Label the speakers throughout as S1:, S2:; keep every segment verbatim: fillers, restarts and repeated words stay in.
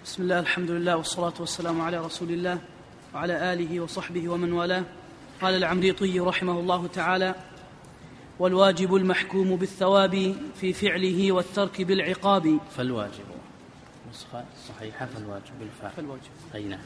S1: بسم الله، الحمد لله، والصلاة والسلام على رسول الله وعلى آله وصحبه ومن والاه. قال العمريطي رحمه الله تعالى: والواجب المحكوم بالثواب في فعله والترك بالعقاب.
S2: فالواجب نسخة صحيحة فالواجب بالفعل
S1: فالواجب
S2: أي نعم.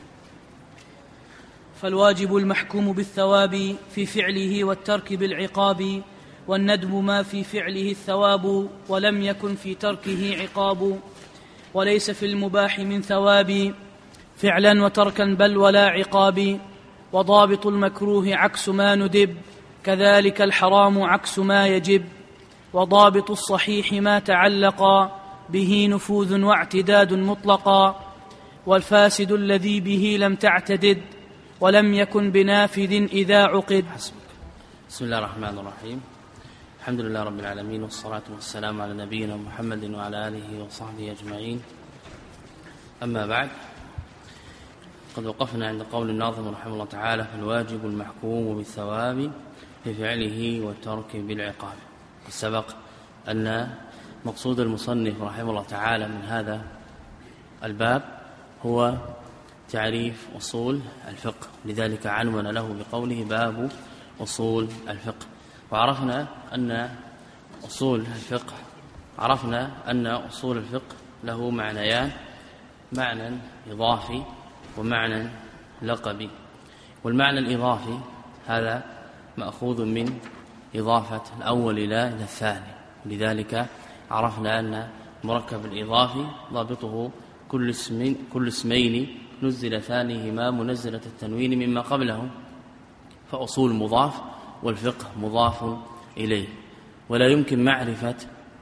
S1: فالواجب المحكوم بالثواب في فعله والترك بالعقاب، والندب ما في فعله الثواب ولم يكن في تركه عقاب، وليس في المباح من ثواب فعلا وتركا بل ولا عقاب، وضابط المكروه عكس ما ندب كذلك الحرام عكس ما يجب، وضابط الصحيح ما تعلق به نفوذ واعتداد مطلقا، والفاسد الذي به لم تعتدد ولم يكن بنافذ إذا عقد.
S2: حسبك. بسم الله الرحمن الرحيم، الحمد لله رب العالمين، والصلاة والسلام على نبينا محمد وعلى آله وصحبه أجمعين. أما بعد، قد وقفنا عند قول الناظم رحمه الله تعالى: فالواجب المحكوم بالثواب في فعله والترك بالعقاب. سبق أن مقصود المصنف رحمه الله تعالى من هذا الباب هو تعريف أصول الفقه، لذلك عنون له بقوله باب أصول الفقه. وعرفنا أن أصول الفقه عرفنا أن أصول الفقه له معنيان: معنى إضافي ومعنى لقبي. والمعنى الإضافي هذا مأخوذ من إضافة الأول إلى الثاني، لذلك عرفنا أن مركب الإضافي ضابطه كل اسم كل اسمين نزل ثانيهما منزلة التنوين مما قبله، فأصول مضاف والفقه مضاف إليه، ولا يمكن معرفة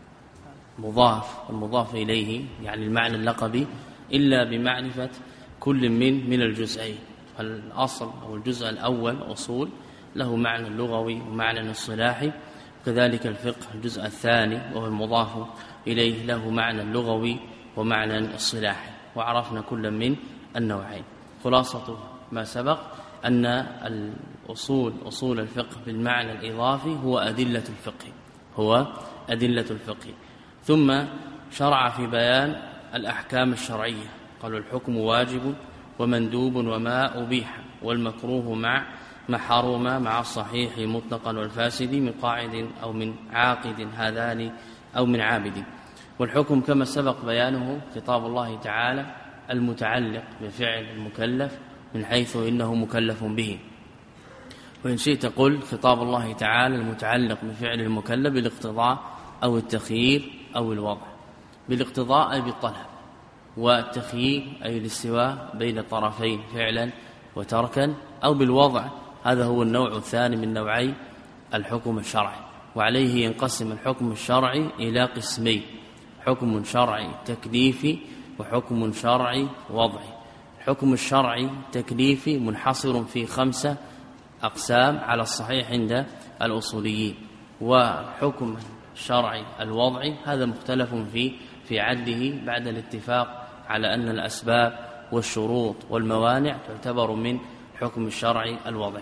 S2: مضاف والمضاف إليه يعني المعنى اللقبي إلا بمعرفة كل من من الجزئين. فالأصل أو الجزء الأول أصول له معنى لغوي ومعنى اصطلاحي، وكذلك الفقه الجزء الثاني وهو المضاف إليه له معنى لغوي ومعنى اصطلاحي، وعرفنا كل من النوعين. خلاصة ما سبق أن الأصول أصول الفقه بالمعنى الإضافي هو أدلة الفقه هو أدلة الفقه ثم شرع في بيان الأحكام الشرعية. قالوا: الحكم واجب ومندوب وما أبيح والمكروه مع ما حرم مع الصحيح مطلقا والفاسد من قاعد أو من عاقد هذان أو من عابد. والحكم كما سبق بيانه خطاب الله تعالى المتعلق بفعل المكلف من حيث إنه مكلف به، وإن شئت قل خطاب الله تعالى المتعلق بفعل المكلف بالاقتضاء أو التخيير أو الوضع. بالاقتضاء أي بالطلب، والتخيير أي الاستواء بين الطرفين فعلا وتركا، أو بالوضع، هذا هو النوع الثاني من نوعي الحكم الشرعي. وعليه ينقسم الحكم الشرعي إلى قسمين: حكم شرعي تكليفي وحكم شرعي وضعي. الحكم الشرعي تكليفي منحصر في خمسة أقسام على الصحيح عند الأصوليين، وحكم الشرعي الوضعي هذا مختلف في في عده بعد الاتفاق على أن الأسباب والشروط والموانع تعتبر من الحكم الشرعي الوضعي.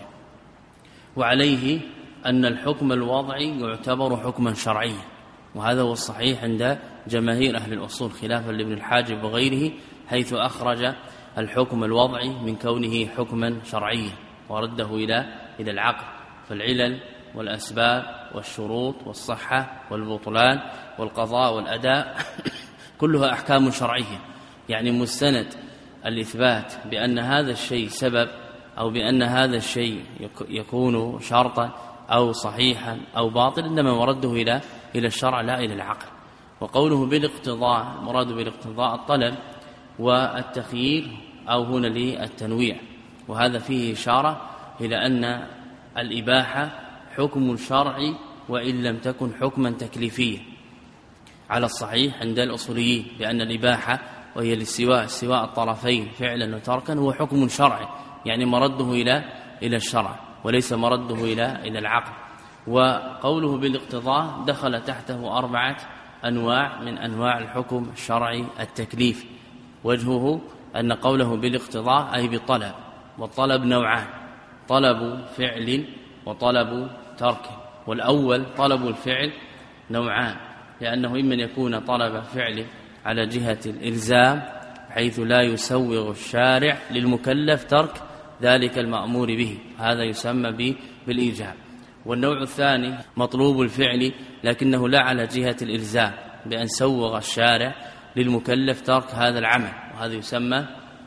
S2: وعليه أن الحكم الوضعي يعتبر حكما شرعيا، وهذا هو الصحيح عند جماهير أهل الأصول خلافا لابن الحاجب وغيره، حيث أخرج الحكم الوضعي من كونه حكما شرعيا ورده إلى إلى العقل. فالعلل والأسباب والشروط والصحة والبطلان والقضاء والأداء كلها أحكام شرعية، يعني مستند الإثبات بأن هذا الشيء سبب أو بأن هذا الشيء يكون شرطا أو صحيحا أو باطل، إنما مرده إلى إلى الشرع لا إلى العقل. وقوله بالاقتضاء مراد بالاقتضاء الطلب والتخيير أو هنا للتنويع، وهذا فيه إشارة إلى أن الإباحة حكم شرعي وإن لم تكن حكما تكليفيا على الصحيح عند الأصوليين، بأن الإباحة وهي الاستواء استواء الطرفين فعلا وتركا هو حكم شرعي، يعني مرده إلى إلى الشرع وليس مرده إلى إلى العقل. وقوله بالاقتضاء دخل تحته أربعة أنواع من أنواع الحكم الشرعي التكليفي. وجهه أن قوله بالاقتضاء أي بالطلب، والطلب نوعان: طلب فعل وطلب ترك. والأول طلب الفعل نوعان، لأنه إما يكون طلب فعل على جهة الإلزام حيث لا يسوغ الشارع للمكلف ترك ذلك المأمور به، هذا يسمى بالإيجاب. والنوع الثاني مطلوب الفعل لكنه لا على جهة الإلزام، بأن سوغ الشارع للمكلف ترك هذا العمل، وهذا يسمى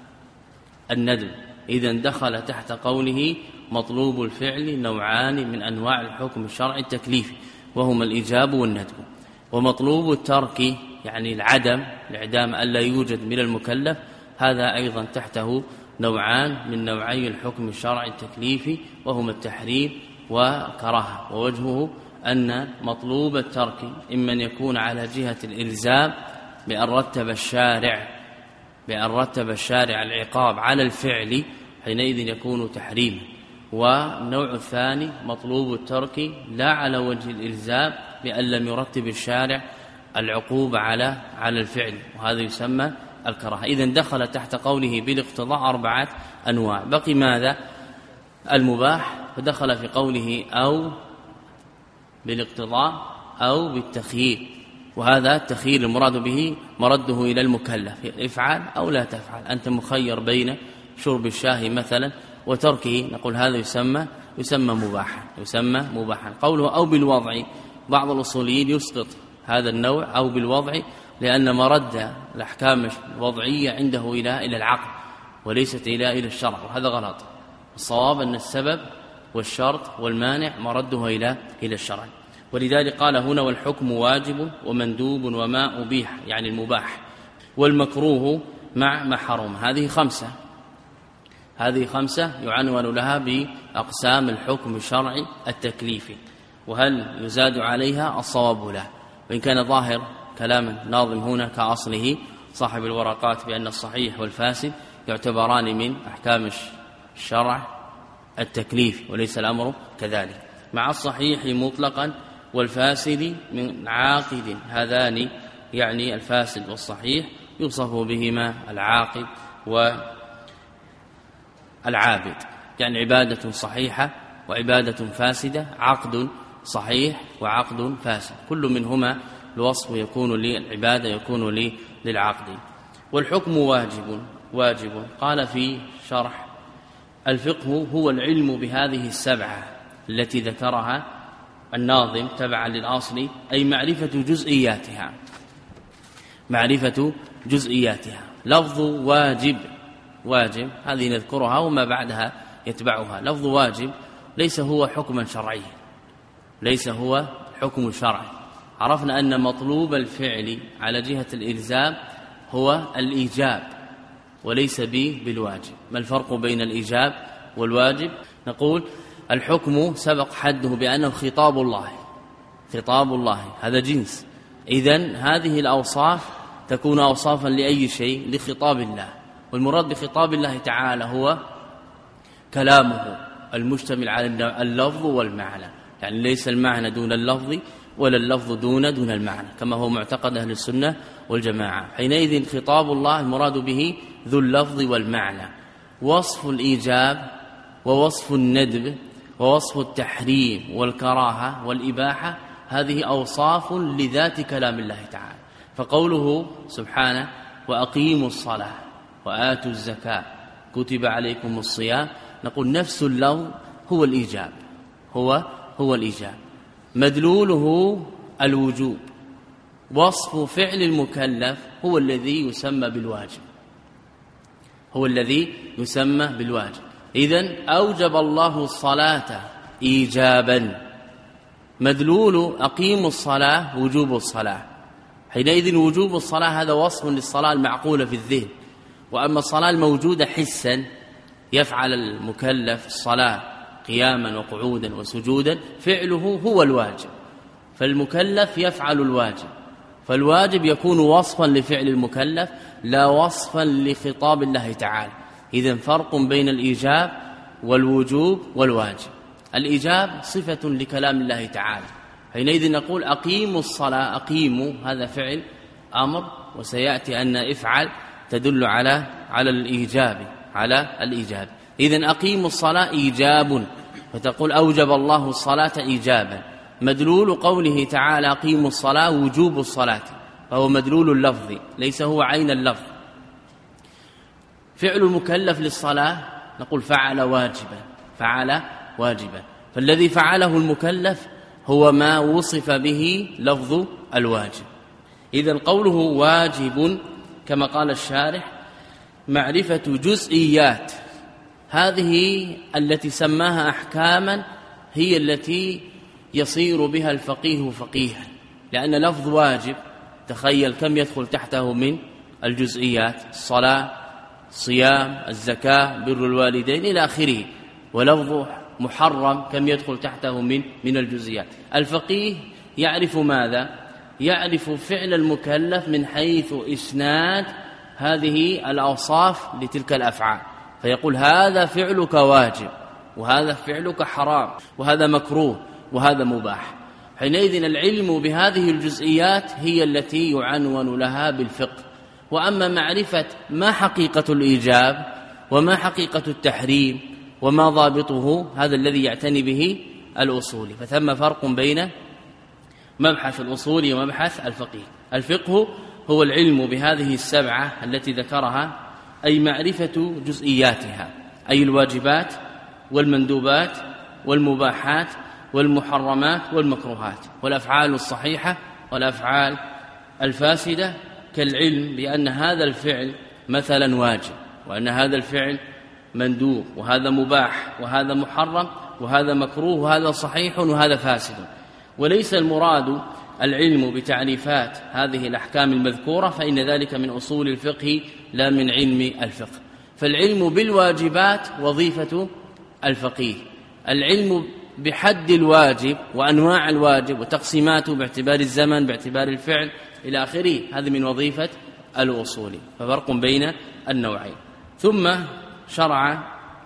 S2: الندب. إذن دخل تحت قوله مطلوب الفعل نوعان من أنواع الحكم الشرعي التكليفي، وهما الإيجاب والندب. ومطلوب الترك يعني العدم، الإعدام ألا يوجد من المكلف، هذا أيضا تحته نوعان من نوعي الحكم الشرعي التكليفي، وهما التحريم وكراهة. ووجهه أن مطلوب الترك إما أن يكون على جهة الإلزام بأن رتب الشارع بأن رتب الشارع العقاب على الفعل، حينئذ يكون تحريما. والنوع الثاني مطلوب الترك لا على وجه الإلزام بأن لم يرتب الشارع العقوبة على على الفعل، وهذا يسمى الكراهة. إذن دخل تحت قوله بالاقتضاء أربعة أنواع. بقي ماذا؟ المباح، فدخل في قوله أو بالاقتضاء أو بالتخيير، وهذا التخيير المراد به مرده إلى المكلف، افعل أو لا تفعل، أنت مخير بين شرب الشاي مثلا وتركه، نقول هذا يسمى يسمى مباحا يسمى مباحا. قوله أو بالوضع، بعض الأصوليين يسقط هذا النوع أو بالوضع، لأن مرد الأحكام الوضعية عنده إلى إلى العقل وليست إلى إلى الشرع، وهذا غلط. الصواب أن السبب والشرط والمانع مرده إلى إلى الشرع. ولذلك قال هنا والحكم واجب ومندوب وما أبيح، يعني المباح، والمكروه مع ما حرم. هذه خمسة هذه خمسة يعنون لها بأقسام الحكم الشرعي التكليفي. وهل يزاد عليها؟ الصواب له، وإن كان ظاهر كلام ناظم هنا كأصله صاحب الورقات بأن الصحيح والفاسد يعتبران من أحكام الشرع التكليفي، وليس الأمر كذلك. مع الصحيح مطلقا والفاسد من عاقد، هذان يعني الفاسد والصحيح يوصف بهما العاقد والعابد، يعني عبادة صحيحة وعبادة فاسدة، عقد صحيح وعقد فاسد، كل منهما الوصف يكون للعبادة يكون لي للعقد. والحكم واجب واجب قال في شرح الفقه هو العلم بهذه السبعة التي ذكرها الناظم تبعا للأصل، أي معرفة جزئياتها معرفة جزئياتها. لفظ واجب واجب هذه نذكرها وما بعدها يتبعها. لفظ واجب ليس هو حكما شرعيا، ليس هو حكم شرعي. عرفنا أن مطلوب الفعل على جهة الإلزام هو الإيجاب وليس به بالواجب. ما الفرق بين الإيجاب والواجب؟ نقول الحكم سبق حده بأنه خطاب الله، خطاب الله هذا جنس، إذن هذه الأوصاف تكون أوصافا لأي شيء؟ لخطاب الله. والمراد بخطاب الله تعالى هو كلامه المشتمل على اللفظ والمعنى، يعني ليس المعنى دون اللفظ ولا اللفظ دون دون المعنى، كما هو معتقد أهل السنة والجماعة. حينئذ خطاب الله المراد به ذو اللفظ والمعنى. وصف الإيجاب ووصف الندب ووصف التحريم والكراهة والإباحة هذه أوصاف لذات كلام الله تعالى. فقوله سبحانه وأقيموا الصلاة وآتوا الزكاة كتب عليكم الصيام، نقول نفس اللفظ هو الإيجاب هو هو الإيجاب، مدلوله الوجوب. وصف فعل المكلف هو الذي يسمى بالواجب هو الذي يسمى بالواجب. إذن أوجب الله الصلاة إيجابا، مدلول أقيموا الصلاة وجوب الصلاة. حينئذ وجوب الصلاة هذا وصف للصلاة المعقولة في الذهن. وأما الصلاة الموجودة حسا يفعل المكلف الصلاة قياما وقعودا وسجودا، فعله هو الواجب، فالمكلف يفعل الواجب، فالواجب يكون وصفا لفعل المكلف لا وصفا لخطاب الله تعالى. إذن فرق بين الإيجاب والوجوب والواجب. الإيجاب صفة لكلام الله تعالى، حينئذ نقول أقيموا الصلاة، أقيموا هذا فعل أمر، وسيأتي أن افعل تدل على على الإيجاب على الإيجاب. إذن أقيموا الصلاة إيجاب، فتقول أوجب الله الصلاة إيجابا. مدلول قوله تعالى أقيموا الصلاة وجوب الصلاة، فهو مدلول اللفظ ليس هو عين اللفظ. فعل المكلف للصلاة نقول فعل واجبا، فعل واجبا، فالذي فعله المكلف هو ما وصف به لفظ الواجب. إذن قوله واجب كما قال الشارح معرفة جزئيات، هذه التي سماها أحكاما هي التي يصير بها الفقيه فقيها، لأن لفظ واجب تخيل كم يدخل تحته من الجزئيات: الصلاة، الصيام، الزكاة، بر الوالدين إلى آخره. ولفظ محرم كم يدخل تحته من من الجزئيات. الفقيه يعرف ماذا؟ يعرف فعل المكلف من حيث إسناد هذه الأوصاف لتلك الأفعال، فيقول هذا فعلك واجب، وهذا فعلك حرام، وهذا مكروه، وهذا مباح. حينئذ العلم بهذه الجزئيات هي التي يعنون لها بالفقه. وأما معرفة ما حقيقة الإيجاب وما حقيقة التحريم وما ضابطه، هذا الذي يعتني به الأصولي. فثم فرق بين مبحث الأصولي ومبحث الفقيه. الفقه هو العلم بهذه السبعة التي ذكرها، أي معرفة جزئياتها، أي الواجبات والمندوبات والمباحات والمحرمات والمكروهات والأفعال الصحيحة والأفعال الفاسدة، كالعلم بأن هذا الفعل مثلا واجب، وأن هذا الفعل مندوب، وهذا مباح، وهذا محرم، وهذا مكروه، وهذا صحيح، وهذا فاسد. وليس المراد العلم بتعريفات هذه الأحكام المذكورة، فإن ذلك من أصول الفقه لا من علم الفقه. فالعلم بالواجبات وظيفة الفقيه، العلم بحد الواجب وأنواع الواجب وتقسيماته باعتبار الزمن باعتبار الفعل إلى آخره، هذه من وظيفة الأصول. ففرق بين النوعين. ثم شرع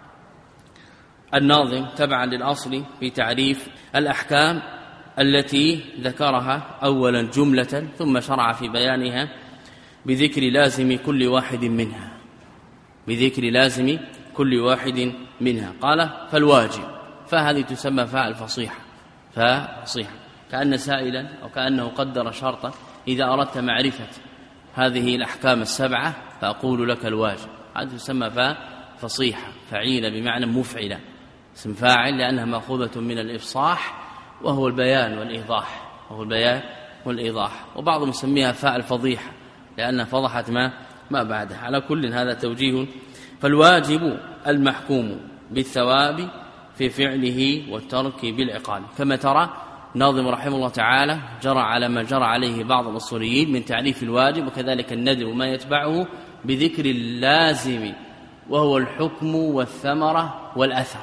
S2: الناظم تبعا للأصل في تعريف الأحكام التي ذكرها أولا جملة، ثم شرع في بيانها بذكر لازم كل واحد منها، بذكر لازم كل واحد منها. قال فالواجب، فهذه تسمى فاء الفصيحة، فاء فصيحة، كأن سائلا أو كأنه قدر شرطا: إذا أردت معرفة هذه الأحكام السبعة فأقول لك الواجب. هذه تسمى فاء فصيحة، فعيلة بمعنى مفعلة، اسم فاعل، لأنها مأخوذة من الإفصاح وهو البيان والإيضاح، وهو البيان والإيضاح. وبعضهم يسميها فاء الفضيحة لأنها فضحت ما ما بعدها. على كل هذا توجيه. فالواجب المحكوم بالثواب في فعله والترك بالعقاب. كما ترى ناظم رحمه الله تعالى جرى على ما جرى عليه بعض الأصوليين من تعريف الواجب، وكذلك الندب وما يتبعه، بذكر اللازم وهو الحكم والثمرة والأثر،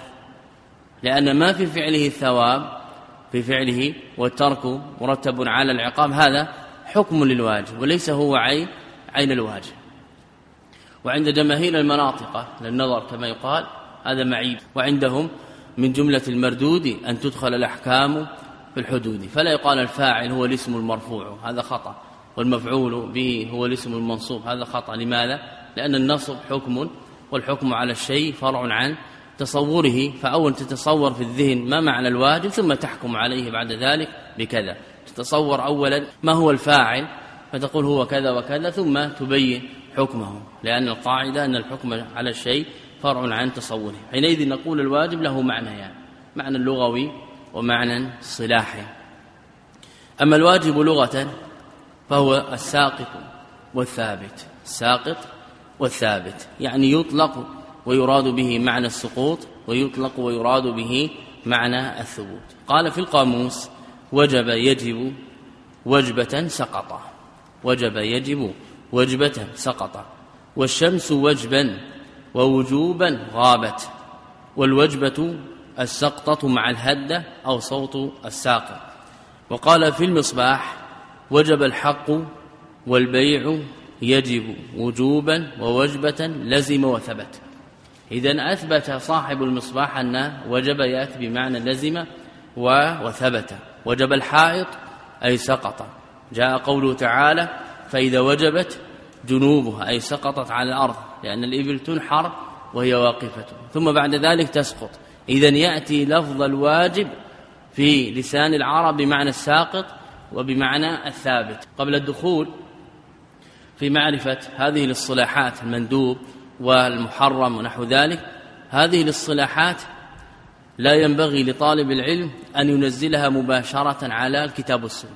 S2: لأن ما في فعله الثواب في فعله والترك مرتب على العقاب، هذا حكم للواجب وليس هو عين عين الواجب. وعند جماهير المناطق للنظر كما يقال هذا معيب، وعندهم من جملة المردود أن تدخل الأحكام في الحدود، فلا يقال الفاعل هو الاسم المرفوع، هذا خطأ، والمفعول به هو الاسم المنصوب، هذا خطأ. لماذا؟ لأن النصب حكم، والحكم على الشيء فرع عن تصوره، فأول تتصور في الذهن ما معنى الواجب ثم تحكم عليه بعد ذلك بكذا. تتصور أولا ما هو الفاعل فتقول هو كذا وكذا، ثم تبين حكمه، لأن القاعدة أن الحكم على الشيء فرع عن تصوره. حينئذ نقول الواجب له معنيان، يعني معنى اللغوي ومعنى الصلاحي. أما الواجب لغة فهو الساقط والثابت، الساقط والثابت، يعني يطلق ويراد به معنى السقوط، ويطلق ويراد به معنى الثبوت. قال في القاموس: وجب يجب وجبة سقط، وجب يجب وجبة سقط، والشمس وجبا ووجوبا غابت، والوجبة السقطة مع الهدة أو صوت الساقط. وقال في المصباح: وجب الحق والبيع يجب وجوبا ووجبة لزم وثبت. إذن أثبت صاحب المصباح أن وجب يأتي بمعنى لزم وثبت. وجب الحائط أي سقط، جاء قوله تعالى: فإذا وجبت جنوبها أي سقطت على الأرض، لأن الإبل تنحر وهي واقفة ثم بعد ذلك تسقط. إذن يأتي لفظ الواجب في لسان العرب بمعنى الساقط وبمعنى الثابت. قبل الدخول في معرفة هذه الاصطلاحات المندوب والمحرم ونحو ذلك، هذه الاصطلاحات لا ينبغي لطالب العلم أن ينزلها مباشرة على الكتاب والسنة.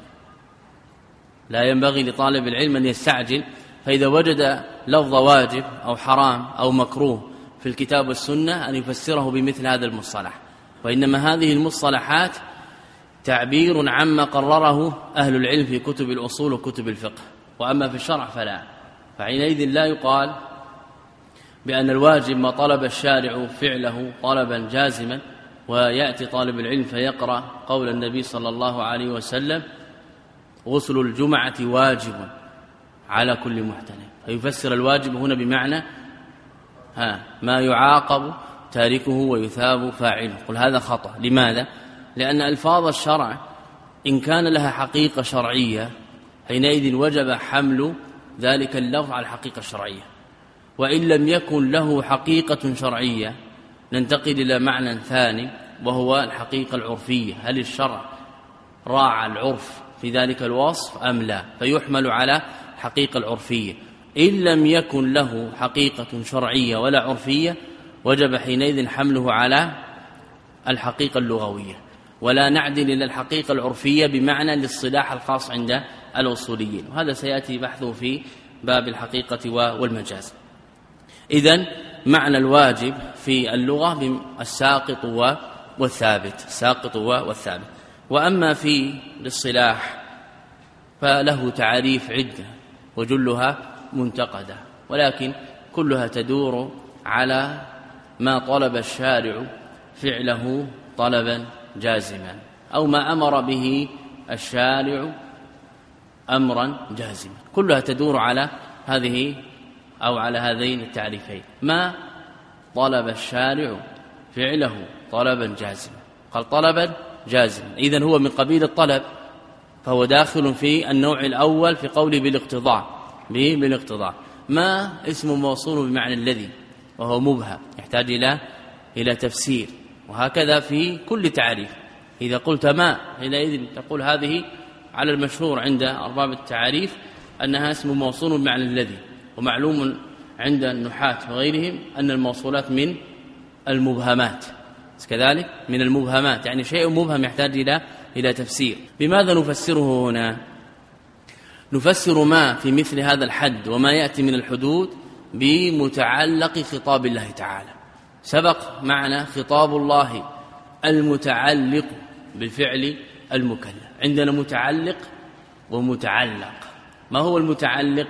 S2: لا ينبغي لطالب العلم أن يستعجل، فإذا وجد لفظ واجب أو حرام أو مكروه في الكتاب والسنة أن يفسره بمثل هذا المصطلح، وإنما هذه المصطلحات تعبير عما قرره أهل العلم في كتب الأصول وكتب الفقه، وأما في الشرع فلا. فحينئذ لا يقال بأن الواجب ما طلب الشارع فعله طلبا جازما، ويأتي طالب العلم فيقرأ قول النبي صلى الله عليه وسلم غسل الجمعة واجب على كل محتلم، فيفسر الواجب هنا بمعنى ها ما يعاقب تاركه ويثاب فاعله. قل هذا خطأ. لماذا؟ لأن ألفاظ الشرع إن كان لها حقيقة شرعية حينئذ وجب حمل ذلك اللفظ على الحقيقة الشرعية، وإن لم يكن له حقيقة شرعية ننتقل إلى معنى ثاني وهو الحقيقة العرفية. هل الشرع راعى العرف في ذلك الوصف أم لا؟ فيحمل على الحقيقة العرفية. إن لم يكن له حقيقة شرعية ولا عرفية وجب حينئذ حمله على الحقيقة اللغوية، ولا نعدل إلى الحقيقة العرفية بمعنى الاصطلاح الخاص عند الأصوليين، وهذا سيأتي بحثه في باب الحقيقة والمجاز. إذن معنى الواجب في اللغة الساقط والثابت، الساقط والثابت. وأما في الاصطلاح فله تعريف عدة وجلها منتقدة، ولكن كلها تدور على ما طلب الشارع فعله طلبا جازما، أو ما أمر به الشارع أمرا جازما، كلها تدور على هذه أو على هذين التعريفين. ما طلب الشارع فعله طلبا جازما، قال طلبا جازما، إذن هو من قبيل الطلب، فهو داخل في النوع الأول في قوله بالاقتضاء بالاقتضاء. ما اسم موصول بمعنى الذي، وهو مبهم يحتاج إلى إلى تفسير، وهكذا في كل تعريف. إذا قلت ما حينئذ تقول هذه على المشهور عند أرباب التعريف أنها اسم موصول بمعنى الذي، ومعلوم عند النحاة وغيرهم أن الموصولات من المبهمات، كذلك من المبهمات، يعني شيء مبهم يحتاج إلى إلى تفسير. بماذا نفسره هنا؟ نفسر ما في مثل هذا الحد وما يأتي من الحدود بمتعلق خطاب الله تعالى. سبق معنا خطاب الله المتعلق بالفعل المكلف، عندنا متعلق ومتعلق. ما هو المتعلق؟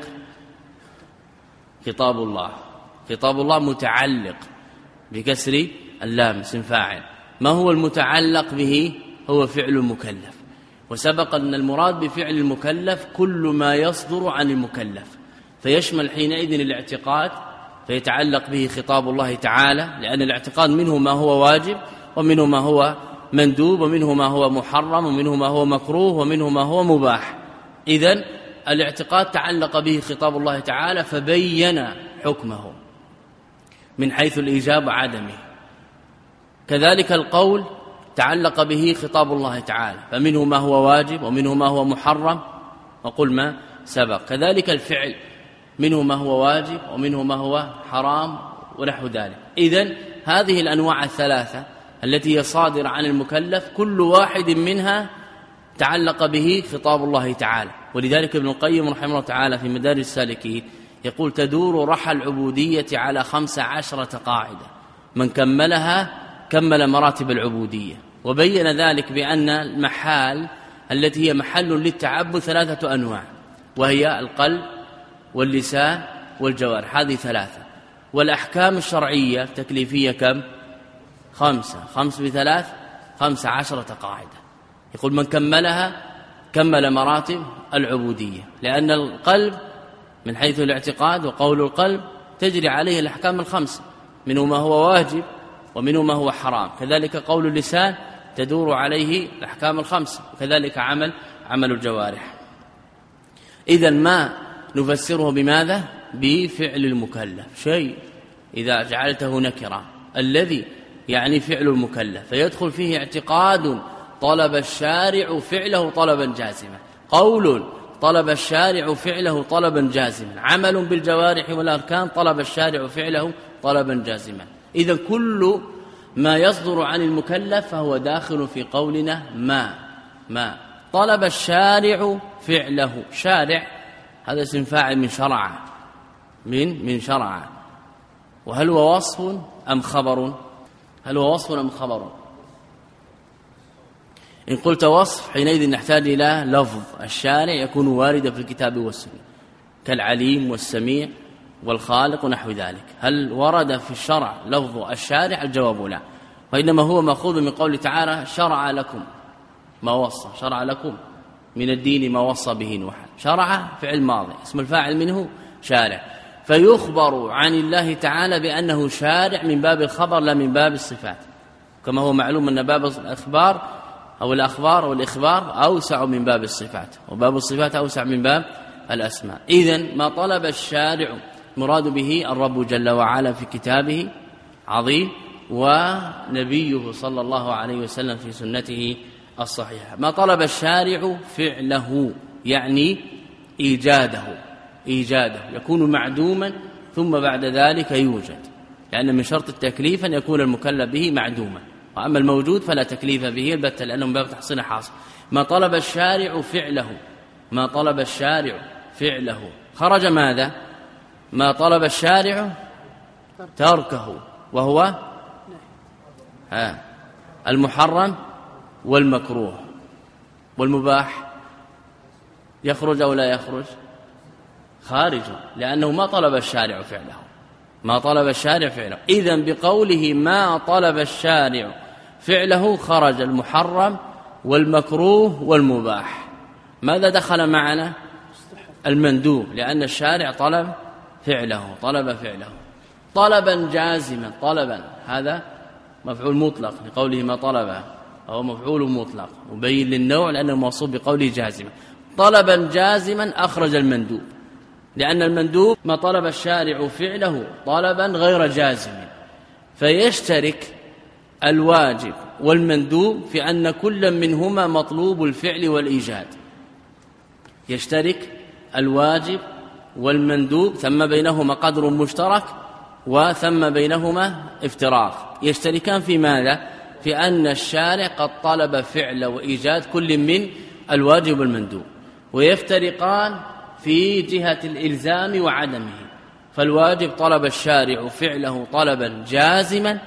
S2: خطاب الله، خطاب الله متعلق بكسر اللام اسم فاعل. ما هو المتعلق به؟ هو فعل المكلف. وسبق أن المراد بفعل المكلف كل ما يصدر عن المكلف، فيشمل حينئذ الاعتقاد، فيتعلق به خطاب الله تعالى، لأن الاعتقاد منه ما هو واجب، ومنه ما هو مندوب، ومنه ما هو محرم، ومنه ما هو مكروه، ومنه ما هو مباح. إذن الاعتقاد تعلق به خطاب الله تعالى فبين حكمه من حيث الإيجاب وعدمه. كذلك القول تعلق به خطاب الله تعالى، فمنه ما هو واجب ومنه ما هو محرم، وقل ما سبق. كذلك الفعل منه ما هو واجب ومنه ما هو حرام ونحو ذلك. إذن هذه الأنواع الثلاثة التي هي صادرة عن المكلف كل واحد منها تعلق به خطاب الله تعالى. ولذلك ابن القيم رحمه الله تعالى في مدارج السالكين يقول تدور رحى العبودية على خمس عشرة قاعدة، من كملها كمل مراتب العبودية. وبين ذلك بأن المحال التي هي محل للتعبد ثلاثة أنواع، وهي القلب واللسان والجوارح، هذه ثلاثة. والأحكام الشرعية التكليفية كم؟ خمسة، خمس بثلاث خمس عشرة قاعدة. يقول من كملها كمل مراتب العبودية، لأن القلب من حيث الاعتقاد وقول القلب تجري عليه الأحكام الخمسة، منه ما هو واجب ومنه ما هو حرام. كذلك قول اللسان تدور عليه الأحكام الخمسة، وكذلك عمل عمل الجوارح. إذن ما نفسره بماذا؟ بفعل المكلف. شيء إذا جعلته نكرة الذي يعني فعل المكلف، فيدخل فيه اعتقاد طلب الشارع فعله طلبا جازما، قول طلب الشارع فعله طلبا جازما، عمل بالجوارح والأركان طلب الشارع فعله طلبا جازما. إذن كل ما يصدر عن المكلف فهو داخل في قولنا ما ما طلب الشارع فعله. شارع هذا اسم فاعل من شرع، من من شرع. وهل هو وصف أم خبر؟ هل هو وصف أم خبر؟ إن قلت وصف حينئذ نحتاج إلى لفظ الشارع يكون واردا في الكتاب والسنة كالعليم والسميع والخالق ونحو ذلك. هل ورد في الشرع لفظ الشارع؟ الجواب لا، وإنما هو مأخوذ من قول تعالى شرع لكم ما وصى، شرع لكم من الدين ما وصى به نوحا. شرع فعل ماضي، اسم الفاعل منه شارع، فيخبر عن الله تعالى بأنه شارع من باب الخبر لا من باب الصفات، كما هو معلوم أن باب الأخبار أو الأخبار والإخبار أوسع من باب الصفات، وباب الصفات أوسع من باب الأسماء. إذن ما طلب الشارع مراد به الرب جل وعلا في كتابه عظيم ونبيه صلى الله عليه وسلم في سنته الصحيحة. ما طلب الشارع فعله يعني إيجاده، إيجاده يكون معدوما ثم بعد ذلك يوجد، لأن من شرط التكليف أن يكون المكلف به معدوما، وأما الموجود فلا تكليف به البتة لأنه من باب تحصيل حاصل. ما طلب الشارع فعله، ما طلب الشارع فعله خرج ماذا؟ ما طلب الشارع تركه، وهو ها المحرم والمكروه والمباح. يخرج أو لا يخرج؟ خارج، لأنه ما طلب الشارع فعله، ما طلب الشارع فعله. إذن بقوله ما طلب الشارع فعله خرج المحرم والمكروه والمباح. ماذا دخل معنا؟ المندوب، لأن الشارع طلب فعله، طلب فعله طلبا جازما. طلبا هذا مفعول مطلق لقوله ما طلب، أو مفعول مطلق مبين للنوع لأنه موصوف بقوله جازما. طلبا جازما أخرج المندوب، لأن المندوب ما طلب الشارع فعله طلبا غير جازم، فيشترك الواجب والمندوب في أن كل منهما مطلوب الفعل والإيجاد. يشترك الواجب والمندوب، ثم بينهما قدر مشترك وثم بينهما افتراق. يشتركان في ماذا؟ في أن الشارع قد طلب فعل وإيجاد كل من الواجب والمندوب، ويفترقان في جهة الإلزام وعدمه. فالواجب طلب الشارع فعله طلبا جازما،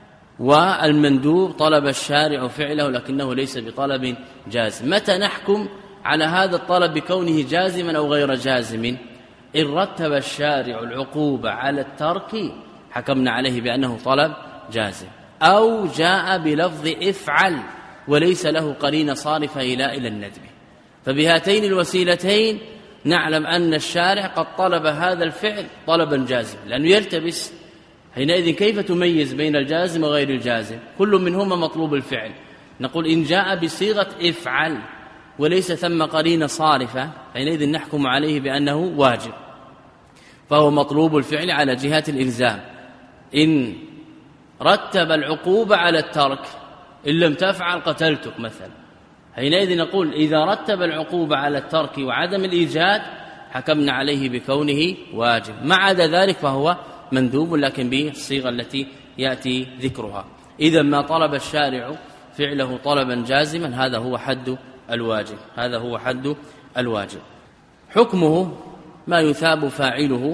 S2: والمندوب طلب الشارع فعله لكنه ليس بطلب جازم. متى نحكم على هذا الطلب بكونه جازما أو غير جازم؟ إن رتب الشارع العقوبة على الترك حكمنا عليه بأنه طلب جازم، أو جاء بلفظ افعل وليس له قرينة صارفة إلى إلى الندب. فبهاتين الوسيلتين نعلم أن الشارع قد طلب هذا الفعل طلبا جازما، لأنه يلتبس حينئذ كيف تميز بين الجازم وغير الجازم؟ كل منهما مطلوب الفعل. نقول إن جاء بصيغة افعل وليس ثم قرينة صارفة حينئذ نحكم عليه بأنه واجب، فهو مطلوب الفعل على جهة الإلزام. إن رتب العقوبة على الترك، إن لم تفعل قتلتك مثلا، حينئذ نقول إذا رتب العقوبة على الترك وعدم الإيجاد حكمنا عليه بكونه واجب، ما عدا ذلك فهو مندوب لكن بالصيغة التي يأتي ذكرها. إذا ما طلب الشارع فعله طلبا جازما هذا هو حد الواجب، هذا هو حد الواجب. حكمه ما يثاب فاعله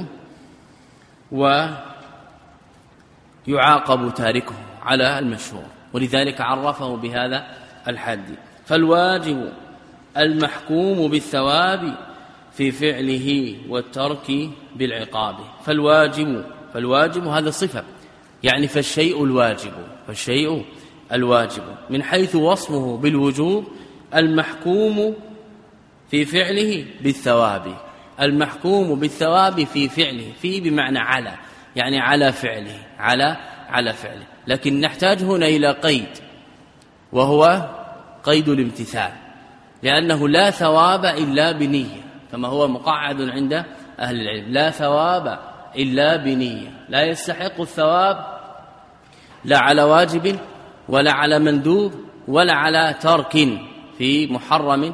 S2: ويعاقب تاركه على المشهور، ولذلك عرفه بهذا الحد. فالواجب المحكوم بالثواب في فعله والترك بالعقاب. فالواجب فالواجب هذا صفة، يعني فالشيء الواجب، فالشيء الواجب من حيث وصفه بالوجوب المحكوم في فعله بالثواب، المحكوم بالثواب في فعله، في بمعنى على، يعني على فعله، على على فعله. لكن نحتاج هنا إلى قيد، وهو قيد الامتثال، لأنه لا ثواب إلا بنية، كما هو مقعد عند أهل العلم، لا ثواب إلا بنية. لا يستحق الثواب لا على واجب ولا على مندوب ولا على ترك في محرم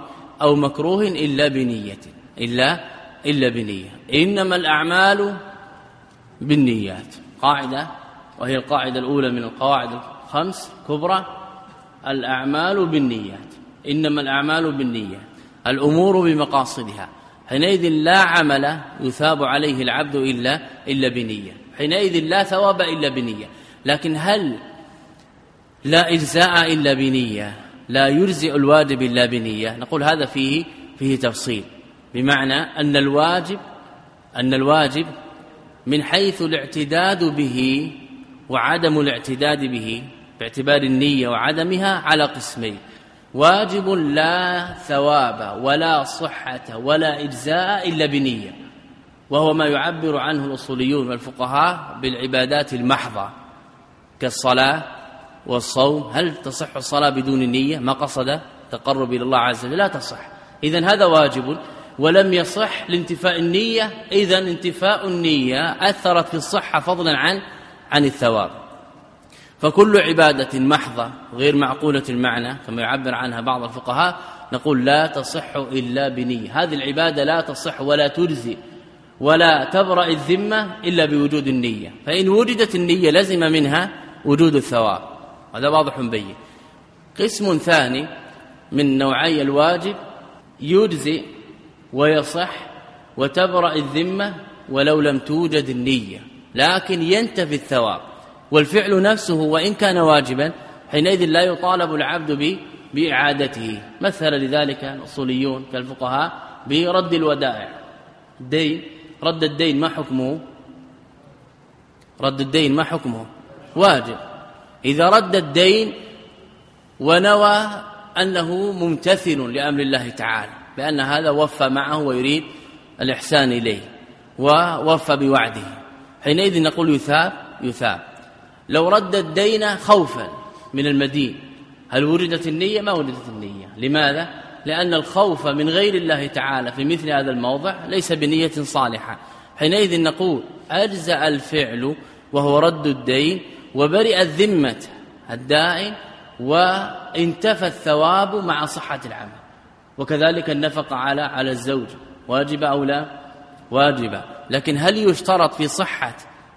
S2: أو مكروه إلا بنية إلا إلا بنية. إنما الأعمال بالنيات، قاعدة وهي القاعدة الأولى من القواعد الخمس كبرى، الأعمال بالنيات، إنما الأعمال بالنية، الأمور بمقاصدها. حينئذ لا عمل يثاب عليه العبد إلا إلا بنية، حينئذ لا ثواب إلا بنية. لكن هل لا إجزاء إلا بنية، لا يجزئ الواجب إلا بنية؟ نقول هذا فيه فيه تفصيل، بمعنى أن الواجب أن الواجب من حيث الاعتداد به وعدم الاعتداد به باعتبار النية وعدمها على قسمين: واجب لا ثواب ولا صحة ولا إجزاء إلا بنية، وهو ما يعبر عنه الأصوليون والفقهاء بالعبادات المحضة كالصلاة والصوم. هل تصح الصلاة بدون النية؟ ما قصد تقرب إلى الله عز وجل لا تصح. إذن هذا واجب ولم يصح لانتفاء النية، إذن انتفاء النية أثرت في الصحة فضلا عن عن الثواب. فكل عبادة محضة غير معقولة المعنى كما يعبر عنها بعض الفقهاء نقول لا تصح إلا بنية. هذه العبادة لا تصح ولا تجزي ولا تبرأ الذمة إلا بوجود النية، فإن وجدت النية لزم منها وجود الثواب. هذا واضح بين. قسم ثاني من نوعي الواجب يجزي ويصح وتبرأ الذمة ولو لم توجد النية، لكن ينتفي الثواب، والفعل نفسه وإن كان واجبا حينئذ لا يطالب العبد بإعادته. مثل لذلك الأصوليون كالفقهاء برد الودائع، الدين، رد الدين ما حكمه؟ رد الدين ما حكمه؟ واجب. إذا رد الدين ونوى أنه ممتثل لأمر الله تعالى بأن هذا وفى معه ويريد الإحسان إليه ووفى بوعده، حينئذ نقول يثاب يثاب. لو رد الدين خوفا من المدين، هل وجدت النية؟ ما وجدت النية. لماذا؟ لأن الخوف من غير الله تعالى في مثل هذا الموضع ليس بنية صالحة. حينئذ نقول أجزأ الفعل وهو رد الدين وبرئت ذمة الدائن وانتفى الثواب مع صحة العمل. وكذلك النفقة على على الزوج واجبة أو لا؟ واجبة. لكن هل يشترط في صحة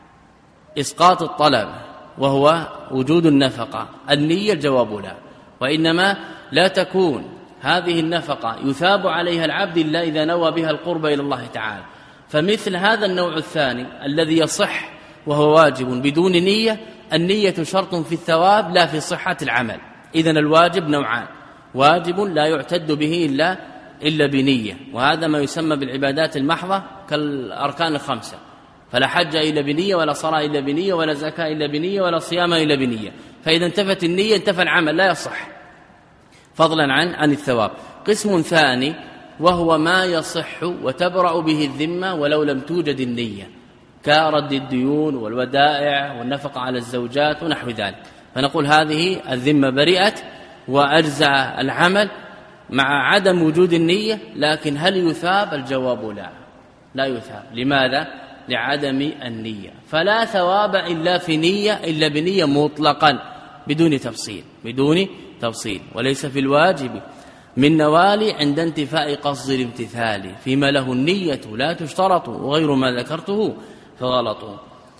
S2: إسقاط الطلب وهو وجود النفقة النية؟ الجواب لا، وإنما لا تكون هذه النفقة يثاب عليها العبد إلا إذا نوى بها القرب إلى الله تعالى. فمثل هذا النوع الثاني الذي يصح وهو واجب بدون نية، النية شرط في الثواب لا في صحة العمل. إذن الواجب نوعان: واجب لا يعتد به إلا إلا بنية، وهذا ما يسمى بالعبادات المحضة كالأركان الخمسة، فلا حج إلا بنية ولا صلاة إلا بنية ولا زكاة إلا بنية ولا صيام إلا بنية. فإذا انتفت النية انتفى العمل لا يصح فضلا عن عن الثواب. قسم ثاني وهو ما يصح وتبرأ به الذمة ولو لم توجد النية، كرد الديون والودائع والنفقة على الزوجات ونحو ذلك. فنقول هذه الذمة برئت وأجزع العمل مع عدم وجود النية، لكن هل يثاب؟ الجواب لا، لا يثاب. لماذا؟ لعدم النية. فلا ثواب إلا في نية إلا بنية مطلقا بدون تفصيل بدون تفصيل. وليس في الواجب من نوال عند انتفاء قصد الامتثال فيما له النية لا تشترط، وغير ما ذكرته فغلط.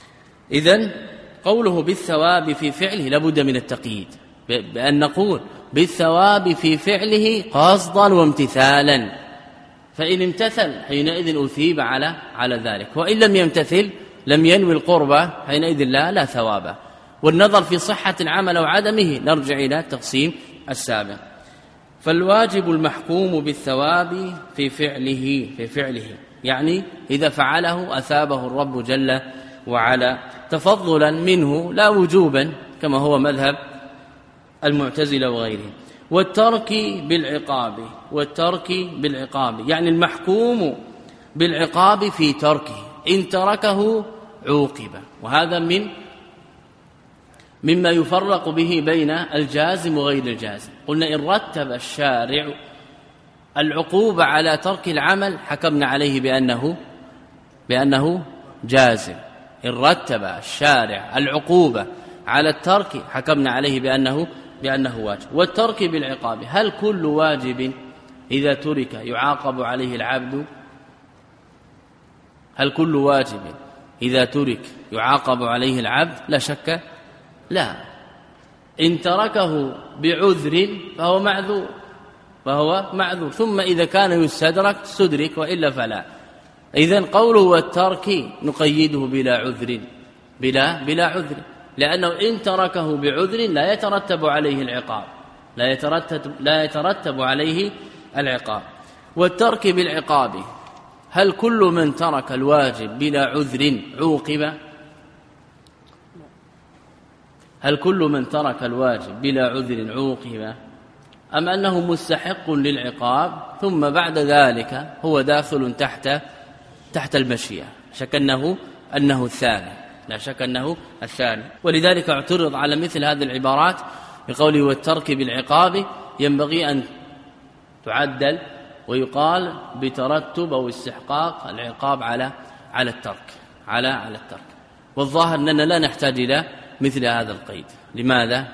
S2: إذن قوله بالثواب في فعله لابد من التقييد، بأن نقول بالثواب في فعله قصدا وامتثالا، فإن امتثل حينئذ أثيب على على ذلك، وإن لم يمتثل لم ينوي القربة حينئذ لا لا ثواب. والنظر في صحة العمل أو عدمه نرجع إلى التقسيم السابق. فالواجب المحكوم بالثواب في فعله في فعله يعني إذا فعله أثابه الرب جل وعلا تفضلا منه لا وجوبا كما هو مذهب المعتزلة وغيرهم. والترك بالعقاب والترك بالعقاب يعني المحكوم بالعقاب في تركه، إن تركه عوقب. وهذا من مما يفرق به بين الجازم وغير الجازم. قلنا إن رتب الشارع العقوبة على ترك العمل حكمنا عليه بأنه بأنه جازم. إن رتب الشارع العقوبة على الترك حكمنا عليه بأنه بأنه واجب. والترك بالعقاب، هل كل واجب إذا ترك يعاقب عليه العبد؟ هل كل واجب إذا ترك يعاقب عليه العبد؟ لا شك لا. إن تركه بعذر فهو معذور فهو معذور ثم إذا كان يستدرك استدرك وإلا فلا. إذن قوله والترك نقيده بلا عذر بلا بلا عذر، لأنه إن تركه بعذر لا يترتب عليه العقاب لا يترتب لا يترتب عليه العقاب. والترك بالعقاب، هل كل من ترك الواجب بلا عذر عوقب؟ هل كل من ترك الواجب بلا عذر عوقب أم أنه مستحق للعقاب ثم بعد ذلك هو داخل تحت تحت المشيئة؟ شك أنه أنه الثاني، لا شك أنه الثاني. ولذلك اعترض على مثل هذه العبارات بقوله والترك بالعقاب، ينبغي أن تعدل ويقال بترتب أو استحقاق العقاب على على الترك على على الترك. والظاهر أننا لا نحتاج إلى مثل هذا القيد. لماذا؟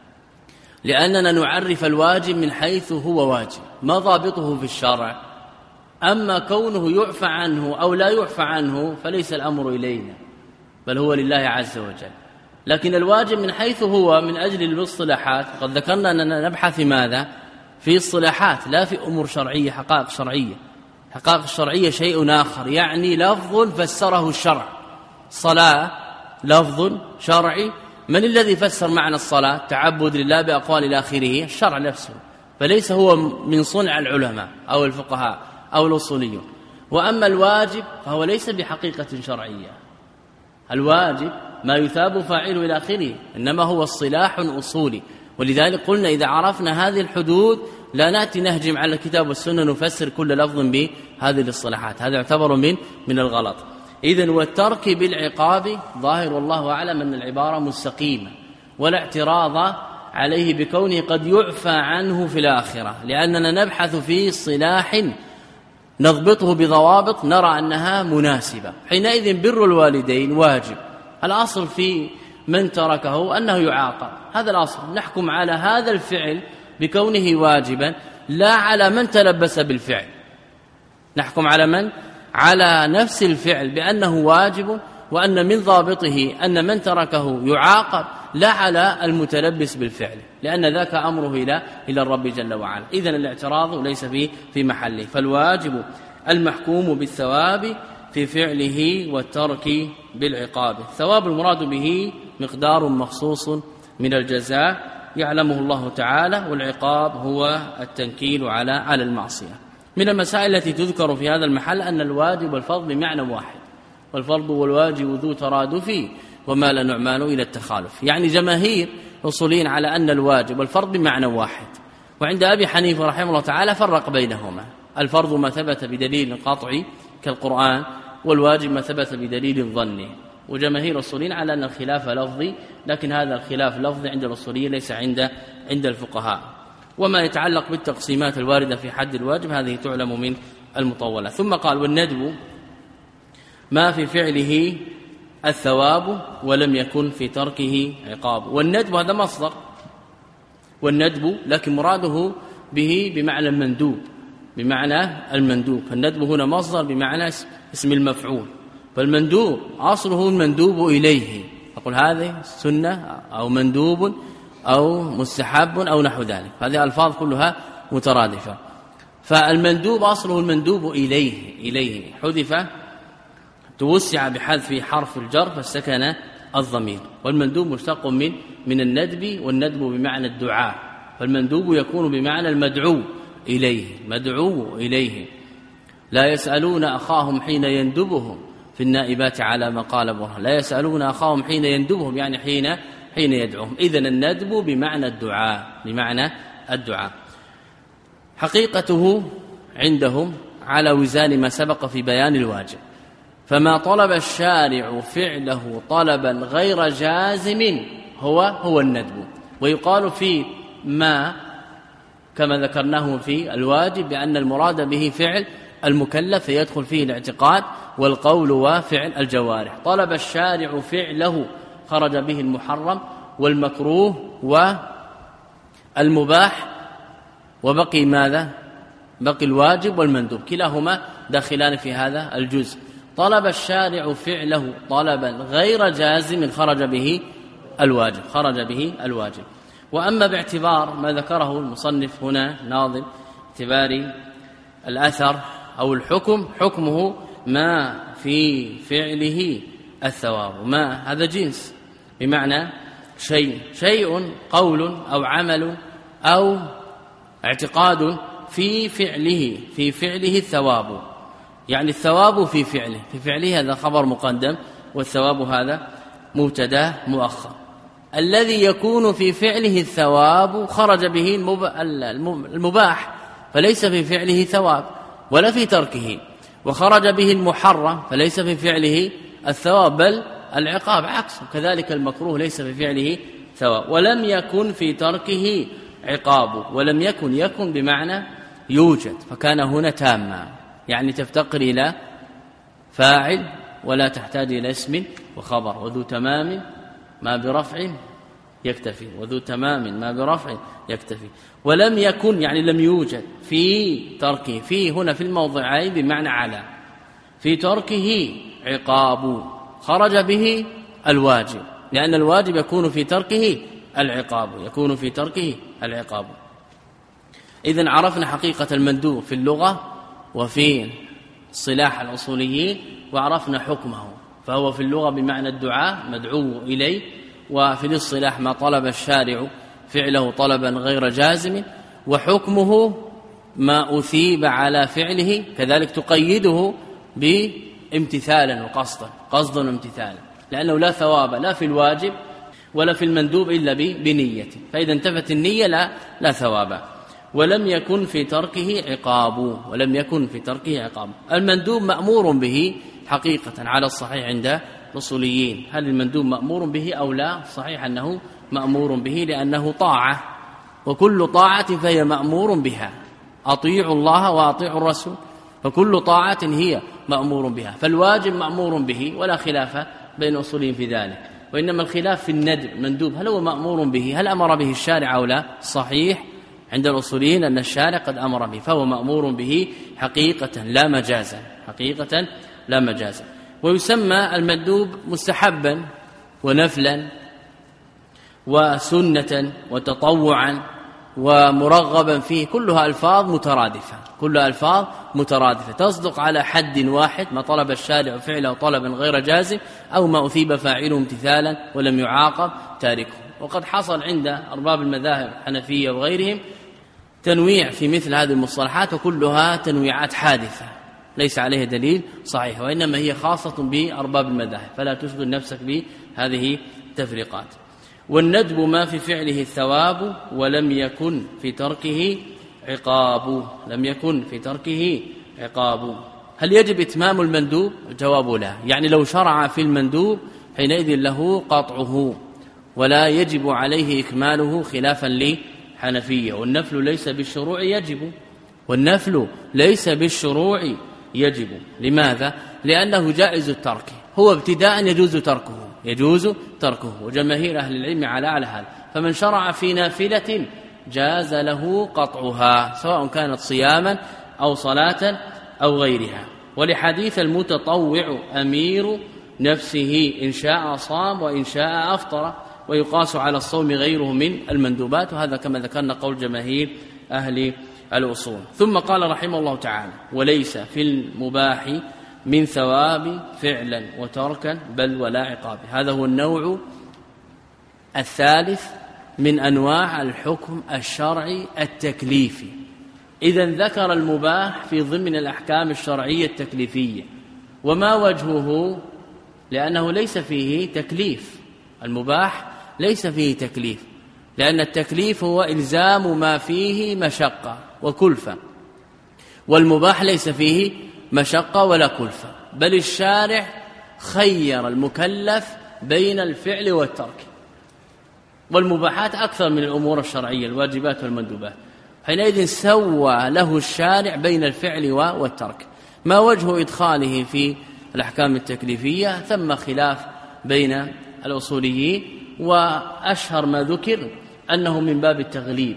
S2: لأننا نعرف الواجب من حيث هو واجب، ما ضابطه في الشرع. أما كونه يعفى عنه أو لا يعفى عنه فليس الأمر إلينا، بل هو لله عز وجل. لكن الواجب من حيث هو من أجل الاصطلاحات، قد ذكرنا أننا نبحث في ماذا؟ في اصطلاحات لا في أمور شرعية، حقائق شرعية. حقائق الشرعية شيء آخر، يعني لفظ فسره الشرع. صلاة لفظ شرعي، من الذي فسر معنى الصلاة؟ تعبد لله بأقوال إلى آخره، الشرع نفسه، فليس هو من صنع العلماء أو الفقهاء أو الأصوليون. وأما الواجب فهو ليس بحقيقة شرعية، الواجب ما يثاب فاعله إلى آخره، إنما هو اصطلاح أصولي. ولذلك قلنا إذا عرفنا هذه الحدود لا نأتي نهجم على الكتاب والسنة نفسر كل لفظ بهذه الاصطلاحات، هذا يعتبر من من الغلط. إذن والترك بالعقاب ظاهر والله أعلم أن العبارة مستقيمة ولا اعتراض عليه بكونه قد يعفى عنه في الآخرة، لأننا نبحث في اصطلاح نضبطه بضوابط نرى أنها مناسبة. حينئذ بر الوالدين واجب، الأصل في من تركه أنه يعاقب، هذا الأصل. نحكم على هذا الفعل بكونه واجبا لا على من تلبس بالفعل، نحكم على من؟ على نفس الفعل بأنه واجب، وأن من ضابطه أن من تركه يعاقب لا على المتلبس بالفعل، لأن ذاك أمره إلى إلى الرب جل وعلا. إذن الاعتراض ليس في في محله. فالواجب المحكوم بالثواب في فعله والترك بالعقاب. الثواب المراد به مقدار مخصوص من الجزاء يعلمه الله تعالى، والعقاب هو التنكيل على على المعصية. من المسائل التي تذكر في هذا المحل أن الواجب والفرض بمعنى واحد، والفرض والواجب ذو ترادف ومال نعمان إلى التخالف. يعني جماهير الأصوليين على أن الواجب والفرض بمعنى واحد، وعند أبي حنيفة رحمه الله تعالى فرق بينهما. الفرض ما ثبت بدليل قطعي كالقرآن، والواجب ما ثبت بدليل ظني. وجماهير الأصوليين على أن الخلاف لفظي، لكن هذا الخلاف لفظي عند الأصوليين ليس عند عند الفقهاء. وما يتعلق بالتقسيمات الواردة في حد الواجب هذه تعلم من المطولة. ثم قال والندب ما في فعله الثواب ولم يكن في تركه عقاب. والندب هذا مصدر، والندب لكن مراده به بمعنى المندوب، بمعنى المندوب. فالندب هنا مصدر بمعنى اسم المفعول، فالمندوب أصله المندوب إليه، أقول هذه سنة أو مندوب أو مستحب أو نحو ذلك، هذه الألفاظ كلها مترادفة. فالمندوب أصله المندوب إليه، إليه حذف توسع بحذف حرف الجر فسكن الضمير. والمندوب مشتق من من الندب، والندب بمعنى الدعاء، فالمندوب يكون بمعنى المدعو إليه، مدعو إليه. لا يسألون أخاهم حين يندبهم في النائبات على ما قال برهان، لا يسألون أخاهم حين يندبهم يعني حين حين يدعوهم. إذن الندب بمعنى الدعاء، بمعنى الدعاء. حقيقته عندهم على وزان ما سبق في بيان الواجب، فما طلب الشارع فعله طلبا غير جازم هو هو الندب. ويقال في ما كما ذكرناه في الواجب بأن المراد به فعل المكلف فيدخل فيه الاعتقاد والقول وفعل الجوارح. طلب الشارع فعله خرج به المحرم والمكروه والمباح، وبقي ماذا؟ بقي الواجب والمندوب كلاهما داخلان في هذا الجزء. طلب الشارع فعله طلبا غير جازم خرج به الواجب خرج به الواجب. وأما باعتبار ما ذكره المصنف هنا ناظم اعتبار الأثر أو الحكم، حكمه ما في فعله الثواب. ما هذا جنس بمعنى شيء شيء قول أو عمل أو اعتقاد في فعله في فعله الثواب، يعني الثواب في فعله في فعله هذا خبر مقدم والثواب هذا مبتدا مؤخر. الذي يكون في فعله الثواب خرج به المباح فليس في فعله ثواب ولا في تركه، وخرج به المحرم فليس في فعله الثواب بل العقاب عكسه، كذلك المكروه ليس في فعله ثواب. ولم يكن في تركه عقاب، ولم يكن يكن بمعنى يوجد، فكان هنا تاما يعني تفتقر إلى فاعل ولا تحتاج إلى اسم وخبر. وذو تمام ما برفع يكتفي وذو تمام ما برفع يكتفي. ولم يكن يعني لم يوجد في تركه، في هنا في الموضعين بمعنى على، في تركه عقاب خرج به الواجب، لأن الواجب يكون في تركه العقاب يكون في تركه العقاب. إذن عرفنا حقيقة المندوب في اللغة وفي الصلاح الأصوليين، وعرفنا حكمه، فهو في اللغة بمعنى الدعاء مدعو إليه، وفي الاصطلاح ما طلب الشارع فعله طلبا غير جازم، وحكمه ما أثيب على فعله، كذلك تقيده بامتثالا وقصدا قصدا وامتثالا، لأنه لا ثواب لا في الواجب ولا في المندوب إلا بنية، فإذا انتفت النية لا, لا ثواب. ولم يكن في تركه عقاب ولم يكن في تركه عقاب. المندوب مأمور به حقيقة على الصحيح عند الأصوليين. هل المندوب مأمور به أو لا؟ صحيح أنه مأمور به لأنه طاعة، وكل طاعة فهي مأمور بها. أطيعوا الله وأطيعوا الرسول، فكل طاعة هي مأمور بها. فالواجب مأمور به ولا خلاف بين الأصوليين في ذلك، وإنما الخلاف في الندب مندوب هل هو مأمور به، هل أمر به الشارع أو لا؟ صحيح عند الأصوليين أن الشارع قد أمر به، فهو مأمور به حقيقة لا مجازا حقيقة لا مجازا. ويسمى المندوب مستحبا ونفلا وسنة وتطوعا ومرغبا فيه، كلها ألفاظ مترادفة كلها ألفاظ مترادفة تصدق على حد واحد، ما طلب الشارع فعله طلبا غير جازم، أو ما أثيب فاعله امتثالا ولم يعاقب تاركه. وقد حصل عند أرباب المذاهب الحنفية وغيرهم تنويع في مثل هذه المصطلحات، وكلها تنويعات حادثة ليس عليها دليل صحيح، وإنما هي خاصة بأرباب المذاهب، فلا تشغل نفسك بهذه التفريقات. والندب ما في فعله الثواب ولم يكن في تركه عقاب لم يكن في تركه عقاب. هل يجب إتمام المندوب؟ الجواب لا، يعني لو شرع في المندوب حينئذ له قطعه ولا يجب عليه إكماله خلافا لحنفية. والنفل ليس بالشروع يجب والنفل ليس بالشروع يجب لماذا؟ لأنه جائز الترك، هو ابتداء يجوز تركه يجوز تركه وجماهير أهل العلم على على هذا. فمن شرع في نافلة جاز له قطعها سواء كانت صياما أو صلاة أو غيرها. ولحديث المتطوع أمير نفسه إن شاء صام وإن شاء أفطر، ويقاس على الصوم غيره من المندوبات، وهذا كما ذكرنا قول جماهير أهل الأصول. ثم قال رحمه الله تعالى: وليس في المباح من ثواب فعلا وتركا بل ولا عقاب. هذا هو النوع الثالث من أنواع الحكم الشرعي التكليفي. إذن ذكر المباح في ضمن الأحكام الشرعية التكليفية. وما وجهه؟ لأنه ليس فيه تكليف، المباح ليس فيه تكليف، لأن التكليف هو إلزام ما فيه مشقة وكلفة، والمباح ليس فيه مشقة ولا كلفة، بل الشارع خير المكلف بين الفعل والترك. والمباحات أكثر من الأمور الشرعية الواجبات والمندوبات، حينئذ سوى له الشارع بين الفعل والترك. ما وجه إدخاله في الأحكام التكليفية؟ ثم خلاف بين الأصوليين، وأشهر ما ذكر أنه من باب التغليب،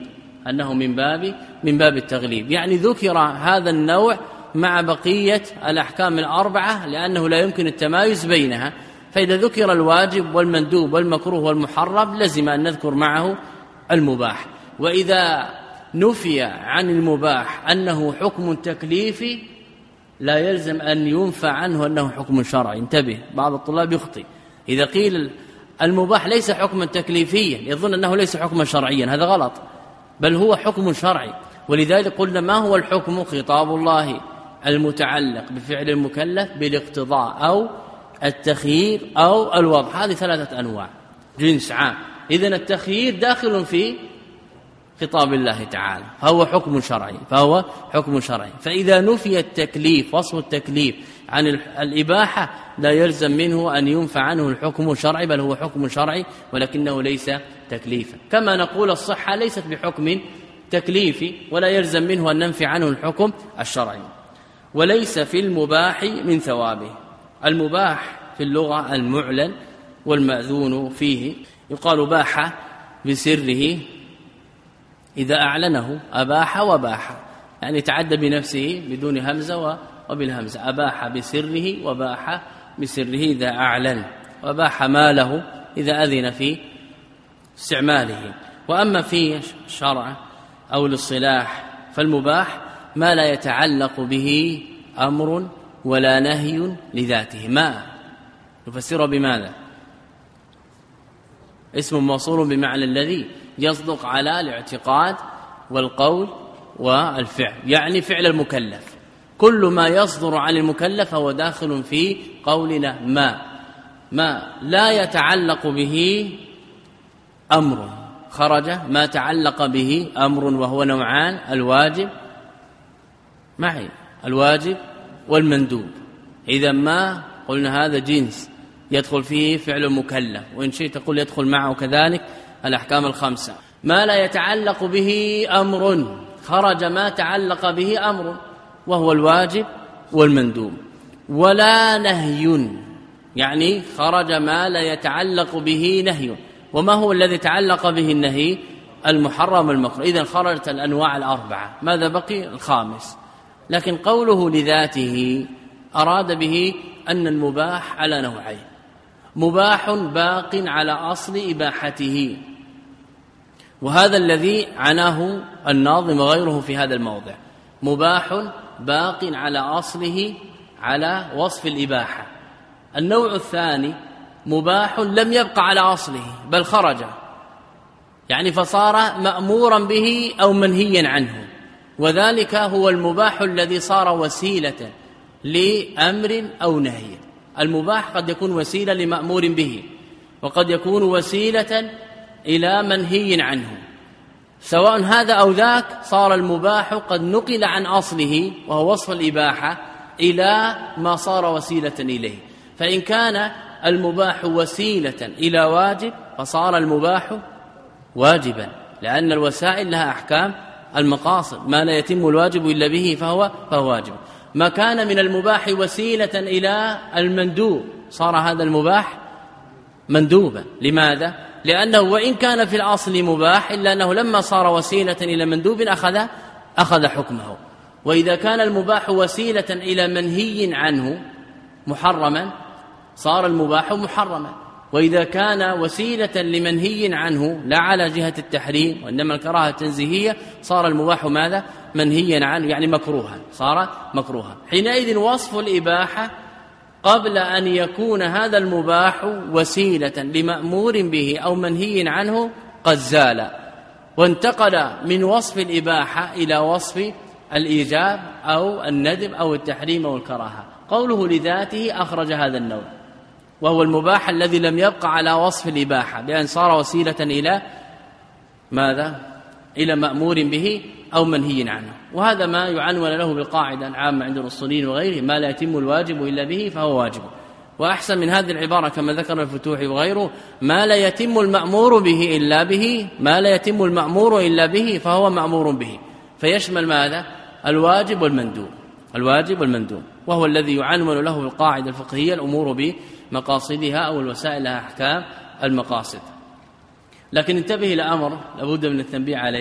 S2: أنه من باب من باب التغليب، يعني ذكر هذا النوع مع بقية الأحكام الأربعة لأنه لا يمكن التمايز بينها. فإذا ذكر الواجب والمندوب والمكروه والمحرم لزم أن نذكر معه المباح. وإذا نفي عن المباح أنه حكم تكليفي لا يلزم أن ينفى عنه أنه حكم شرعي. انتبه، بعض الطلاب يخطئ إذا قيل المباح ليس حكما تكليفيا يظن أنه ليس حكما شرعيا، هذا غلط، بل هو حكم شرعي. ولذلك قلنا ما هو الحكم؟ خطاب الله المتعلق بفعل المكلف بالاقتضاء أو التخيير أو الوضع، هذه ثلاثة أنواع جنس عام. إذن التخيير داخل في خطاب الله تعالى فهو حكم شرعي فهو حكم شرعي. فإذا نفي التكليف وصف التكليف عن الإباحة لا يلزم منه أن ينفى عنه الحكم الشرعي، بل هو حكم شرعي ولكنه ليس تكليفا. كما نقول الصحة ليست بحكم تكليفي ولا يلزم منه أن ننفي عنه الحكم الشرعي. وليس في المباح من ثوابه. المباح في اللغة المعلن والمأذون فيه، يقال باح بسره إذا أعلنه، أباح وباح، يعني تعدى بنفسه بدون همزة وبالهمزة، أباح بسره وباح بسره إذا أعلن، وباح ماله إذا أذن في استعماله. وأما في الشرع أو الاصطلاح فالمباح ما لا يتعلق به أمر ولا نهي لذاته. ما نفسره بماذا؟ اسم موصول بمعنى الذي يصدق على الاعتقاد والقول والفعل، يعني فعل المكلف. كل ما يصدر عن المكلف هو داخل في قولنا ما ما لا يتعلق به أمر، خرج ما تعلق به أمر، وهو نوعان: الواجب معي الواجب والمندوب. إذا ما قلنا هذا جنس يدخل فيه فعل مكلف، وإن شئت تقول يدخل معه كذلك الأحكام الخمسة. ما لا يتعلق به أمر، خرج ما تعلق به أمر وهو الواجب والمندوب. ولا نهي، يعني خرج ما لا يتعلق به نهي. وما هو الذي تعلق به النهي؟ المحرم والمكروه. إذن خرجت الأنواع الأربعة، ماذا بقي؟ الخامس. لكن قوله لذاته أراد به أن المباح على نوعين: مباح باق على أصل إباحته، وهذا الذي عناه الناظم وغيره في هذا الموضع، مباح باق على أصله على وصف الإباحة. النوع الثاني مباح لم يبقى على أصله بل خرج، يعني فصار مأمورا به أو منهيا عنه، وذلك هو المباح الذي صار وسيلة لأمر أو نهي. المباح قد يكون وسيلة لمأمور به، وقد يكون وسيلة إلى منهي عنه، سواء هذا أو ذاك صار المباح قد نقل عن أصله وهو وصف الإباحة إلى ما صار وسيلة إليه. فإن كان المباح وسيلة إلى واجب فصار المباح واجبا، لأن الوسائل لها أحكام المقاصد، ما لا يتم الواجب إلا به فهو, فهو واجب. ما كان من المباح وسيلة إلى المندوب صار هذا المباح مندوبا. لماذا؟ لأنه وإن كان في الأصل مباح إلا أنه لما صار وسيلة إلى مندوب أخذ, أخذ حكمه. وإذا كان المباح وسيلة إلى منهي عنه محرما صار المباح محرما، وإذا كان وسيلة لمنهي عنه لا على جهة التحريم وإنما الكراهة التنزيهية صار المباح ماذا؟ منهيا عنه، يعني مكروها، صار مكروها. حينئذ وصف الإباحة قبل أن يكون هذا المباح وسيلة لمأمور به أو منهي عنه قد زال، وانتقل من وصف الإباحة إلى وصف الإيجاب أو الندب أو التحريم أو الكراهة. قوله لذاته أخرج هذا النوع، وهو المباح الذي لم يبقى على وصف الإباحة بأن صار وسيلة إلى ماذا؟ إلى مأمور به أو منهي عنه. وهذا ما يعنون له بالقاعدة العامة عند الأصوليين وغيره: ما لا يتم الواجب إلا به فهو واجب. وأحسن من هذه العبارة كما ذكر الفتوح وغيره: ما لا يتم المأمور به إلا به ما لا يتم المأمور إلا به فهو مأمور به، فيشمل ماذا؟ الواجب والمندوب، الواجب والمندوب، وهو الذي يعنون له بالقاعدة الفقهية الأمور بمقاصدها أو الوسائل لها أحكام المقاصد. لكن انتبه إلى أمر لابد من التنبيه عليه: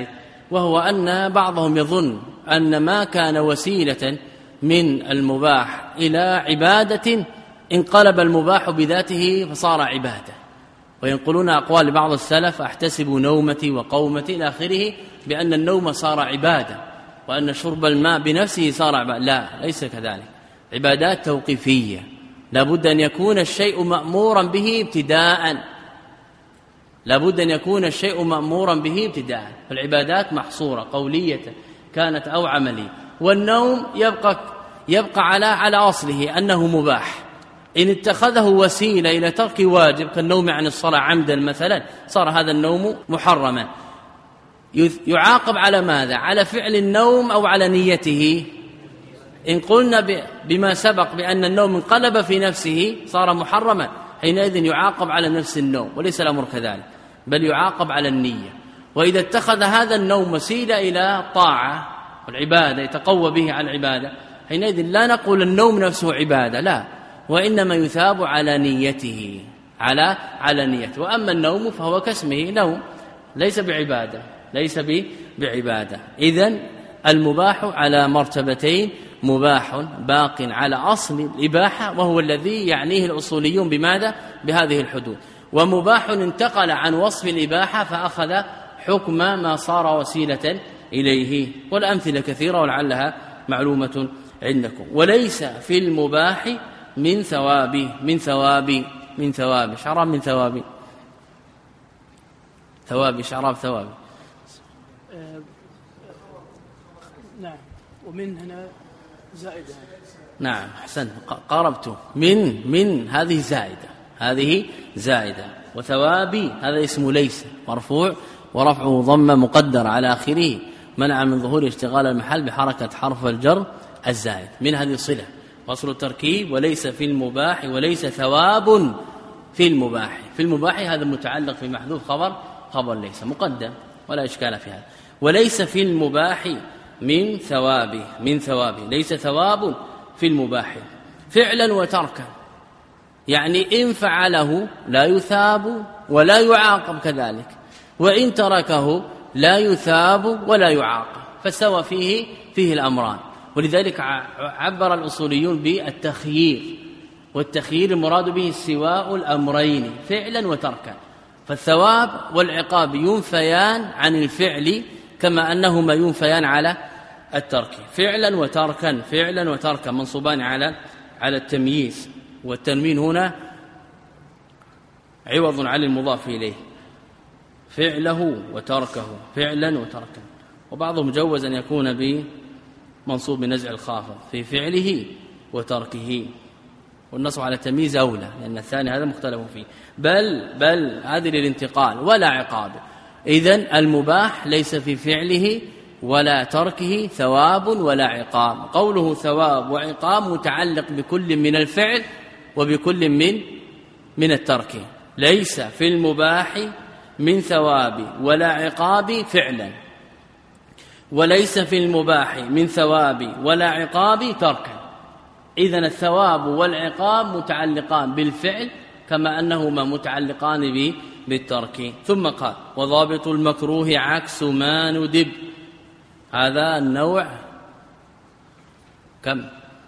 S2: وهو أن بعضهم يظن أن ما كان وسيلة من المباح إلى عبادة انقلب المباح بذاته فصار عبادة، وينقلون أقوال لبعض السلف: أحتسب نومتي وقومتي إلى آخره، بأن النوم صار عبادة وأن شرب الماء بنفسه صار عبادة. لا، ليس كذلك. عبادات توقيفية، لا بد أن يكون الشيء مأمورا به ابتداء، لا بد أن يكون الشيء مأمورا به ابتداء. فالعبادات محصورة قولية كانت أو عملية، والنوم يبقى يبقى على على أصله أنه مباح. إن اتخذه وسيلة إلى ترك واجب كالنوم عن الصلاة عمدا مثلا صار هذا النوم محرما. يعاقب على ماذا؟ على فعل النوم أو على نيته؟ إن قلنا بما سبق بأن النوم انقلب في نفسه صار محرما، حينئذ يعاقب على نفس النوم، وليس الأمر كذلك، بل يعاقب على النية. وإذا اتخذ هذا النوم وسيلة إلى طاعة والعبادة يتقوى به على العبادة، حينئذ لا نقول النوم نفسه عبادة، لا، وإنما يثاب على نيته، على على نيته. وأما النوم فهو كاسمه نوم، ليس بعبادة، ليس بعبادة. إذن المباح على مرتبتين: مباح باق على أصل الإباحة وهو الذي يعنيه الأصوليون بماذا؟ بهذه الحدود، ومباح انتقل عن وصف الإباحة فأخذ حكم ما صار وسيلة إليه. والأمثلة كثيرة ولعلها معلومة عندكم. وليس في المباح من ثواب من ثواب من ثواب شراب من ثواب ثواب شراب ثواب
S1: آه نعم. ومن هنا زائدة.
S2: نعم، أحسن، قاربت. من من هذه زائدة، هذه زائدة. وثوابي هذا اسم ليس مرفوع ورفعه ضمة مقدر على آخره منع من ظهور اشتغال المحل بحركة حرف الجر الزائد. من هذه الصلة وصل التركيب: وليس في المباح وليس ثواب في المباح. في المباح هذا متعلق في محذوف خبر خبر ليس مقدم ولا إشكال في هذا. وليس في المباح من ثوابه من ثوابه ليس ثواب في المباح فعلا وتركا، يعني إن فعله لا يثاب ولا يعاقب كذلك، وإن تركه لا يثاب ولا يعاقب، فسوى فيه فيه الأمران. ولذلك عبر الأصوليون بالتخيير، والتخيير المراد به استواء الأمرين فعلا وتركا. فالثواب والعقاب ينفيان عن الفعل كما أنهما ينفيان على الترك، فعلا وتركا، فعلا وتركا منصوبان على على التمييز، والتنوين هنا عوض عن المضاف إليه، فعله وتركه، فعلا وتركا. وبعضهم جوز أن يكون بمنصوب بنزع الخافض في فعله وتركه، والنصب على التمييز أولى لأن الثاني هذا مختلف فيه. بل بل هذه للانتقال ولا عقاب. إذن المباح ليس في فعله ولا تركه ثواب ولا عقاب. قوله ثواب وعقاب متعلق بكل من الفعل وبكل من من الترك. ليس في المباح من ثواب ولا عقاب فعلا، وليس في المباح من ثواب ولا عقاب تركا. إذن الثواب والعقاب متعلقان بالفعل كما أنهما متعلقان به بالترك. ثم قال: وضابط المكروه عكس ما ندب. هذا النوع كم؟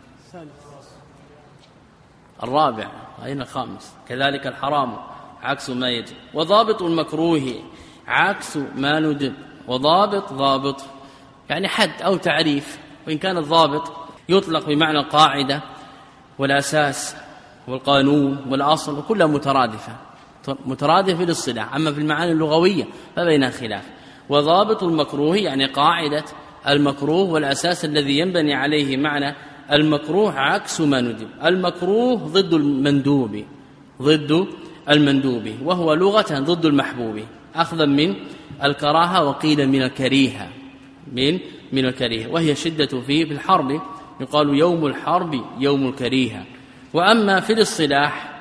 S2: الرابع. أين الخامس؟ كذلك الحرام عكس ما يجب. وضابط المكروه عكس ما ندب. وضابط ضابط يعني حد أو تعريف، وإن كان الضابط يطلق بمعنى القاعدة والأساس والقانون والأصل، وكلها مترادفة مترادفة للصلاح. أما في المعاني اللغوية فبينها خلاف. وضابط المكروه يعني قاعدة المكروه والأساس الذي ينبني عليه معنى المكروه عكس ما ندب. المكروه ضد المندوب، ضد المندوب، وهو لغة ضد المحبوب، أخذا من الكراهة وقيل من الكريهة، من من الكريهة، وهي شدة فيه في الحرب، يقال يوم الحرب يوم الكريهة. وأما في الاصطلاح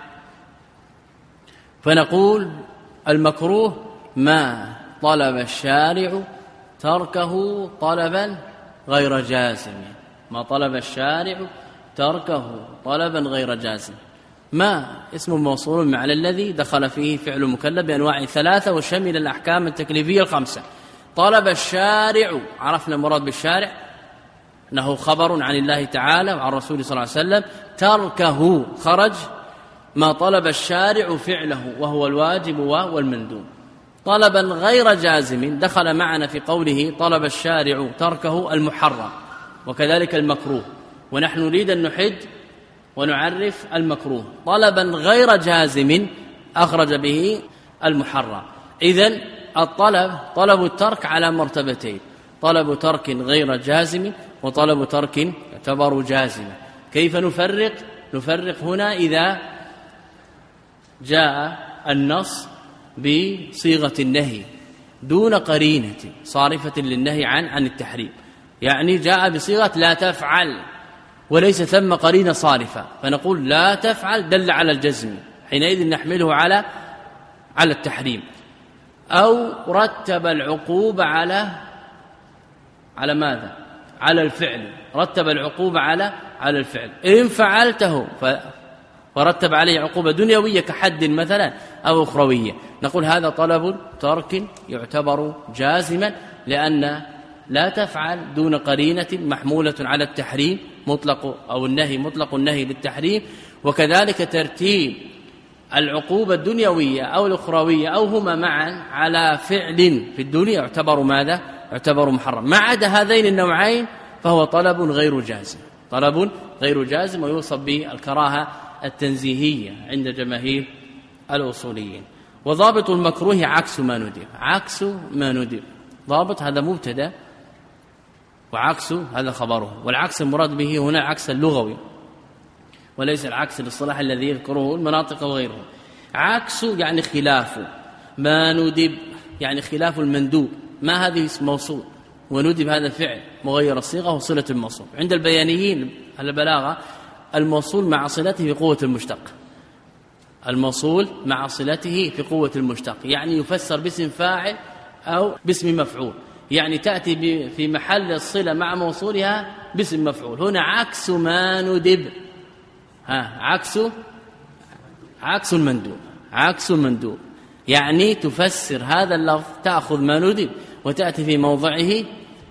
S2: فنقول المكروه ما طلب الشارع تركه طلبا غير جازم، ما طلب الشارع تركه طلبا غير جازم. ما اسم موصول معنى الذي دخل فيه فعل مكلف بأنواع ثلاثة وشمل الأحكام التكليفية الخمسة. طلب الشارع، عرفنا المراد بالشارع أنه خبر عن الله تعالى وعن رسوله صلى الله عليه وسلم، تركه خرج ما طلب الشارع فعله وهو الواجب والمندوب. طلبا غير جازم دخل معنا في قوله طلب الشارع تركه المحرم وكذلك المكروه، ونحن نريد أن نحد ونعرف المكروه. طلبا غير جازم أخرج به المحرم. إذن الطلب طلب الترك على مرتبتين: طلب ترك غير جازم وطلب ترك يعتبر جازما. كيف نفرق؟ نفرق هنا إذا جاء النص بصيغة النهي دون قرينة صارفة للنهي عن عن التحريم، يعني جاء بصيغة لا تفعل وليس ثم قرينة صارفة، فنقول لا تفعل دل على الجزم، حينئذ نحمله على على التحريم. أو رتب العقوبة على على ماذا؟ على الفعل، رتب العقوبة على على الفعل. إن فعلته فرتب عليه عقوبة دنيوية كحد مثلا أو أخروية، نقول هذا طلب ترك يعتبر جازما، لأن لا تفعل دون قرينة محمولة على التحريم مطلق أو النهي مطلق النهي للتحريم، وكذلك ترتيب العقوبة الدنيوية أو الأخروية أو هما معا على فعل في الدنيا يعتبر ماذا؟ يعتبر محرم. ما عدا هذين النوعين فهو طلب غير جازم، طلب غير جازم ويوصف بالكراهة التنزيهية عند جماهير الأصوليين. وضابط المكروه عكس ما ندب، عكس ما ندب، ضابط هذا مبتدا وعكس هذا خبره، والعكس المراد به هنا عكس اللغوي وليس العكس الاصطلاح الذي يذكره المناطق وغيره. عكس يعني خلاف، ما ندب يعني خلاف المندوب. ما هذه اسم موصول، وندب هذا فعل مغير الصيغة وصلة الموصول. عند البيانيين البلاغة الموصول مع صلته في قوة المشتق، الموصول مع صلته في قوة المشتق، يعني يفسر باسم فاعل أو باسم مفعول، يعني تأتي في محل الصلة مع موصولها باسم مفعول. هنا عكس ما ندب، ها عكس عكس المندوب، عكس المندوب، يعني تفسر هذا اللفظ، تأخذ ما ندب وتأتي في موضعه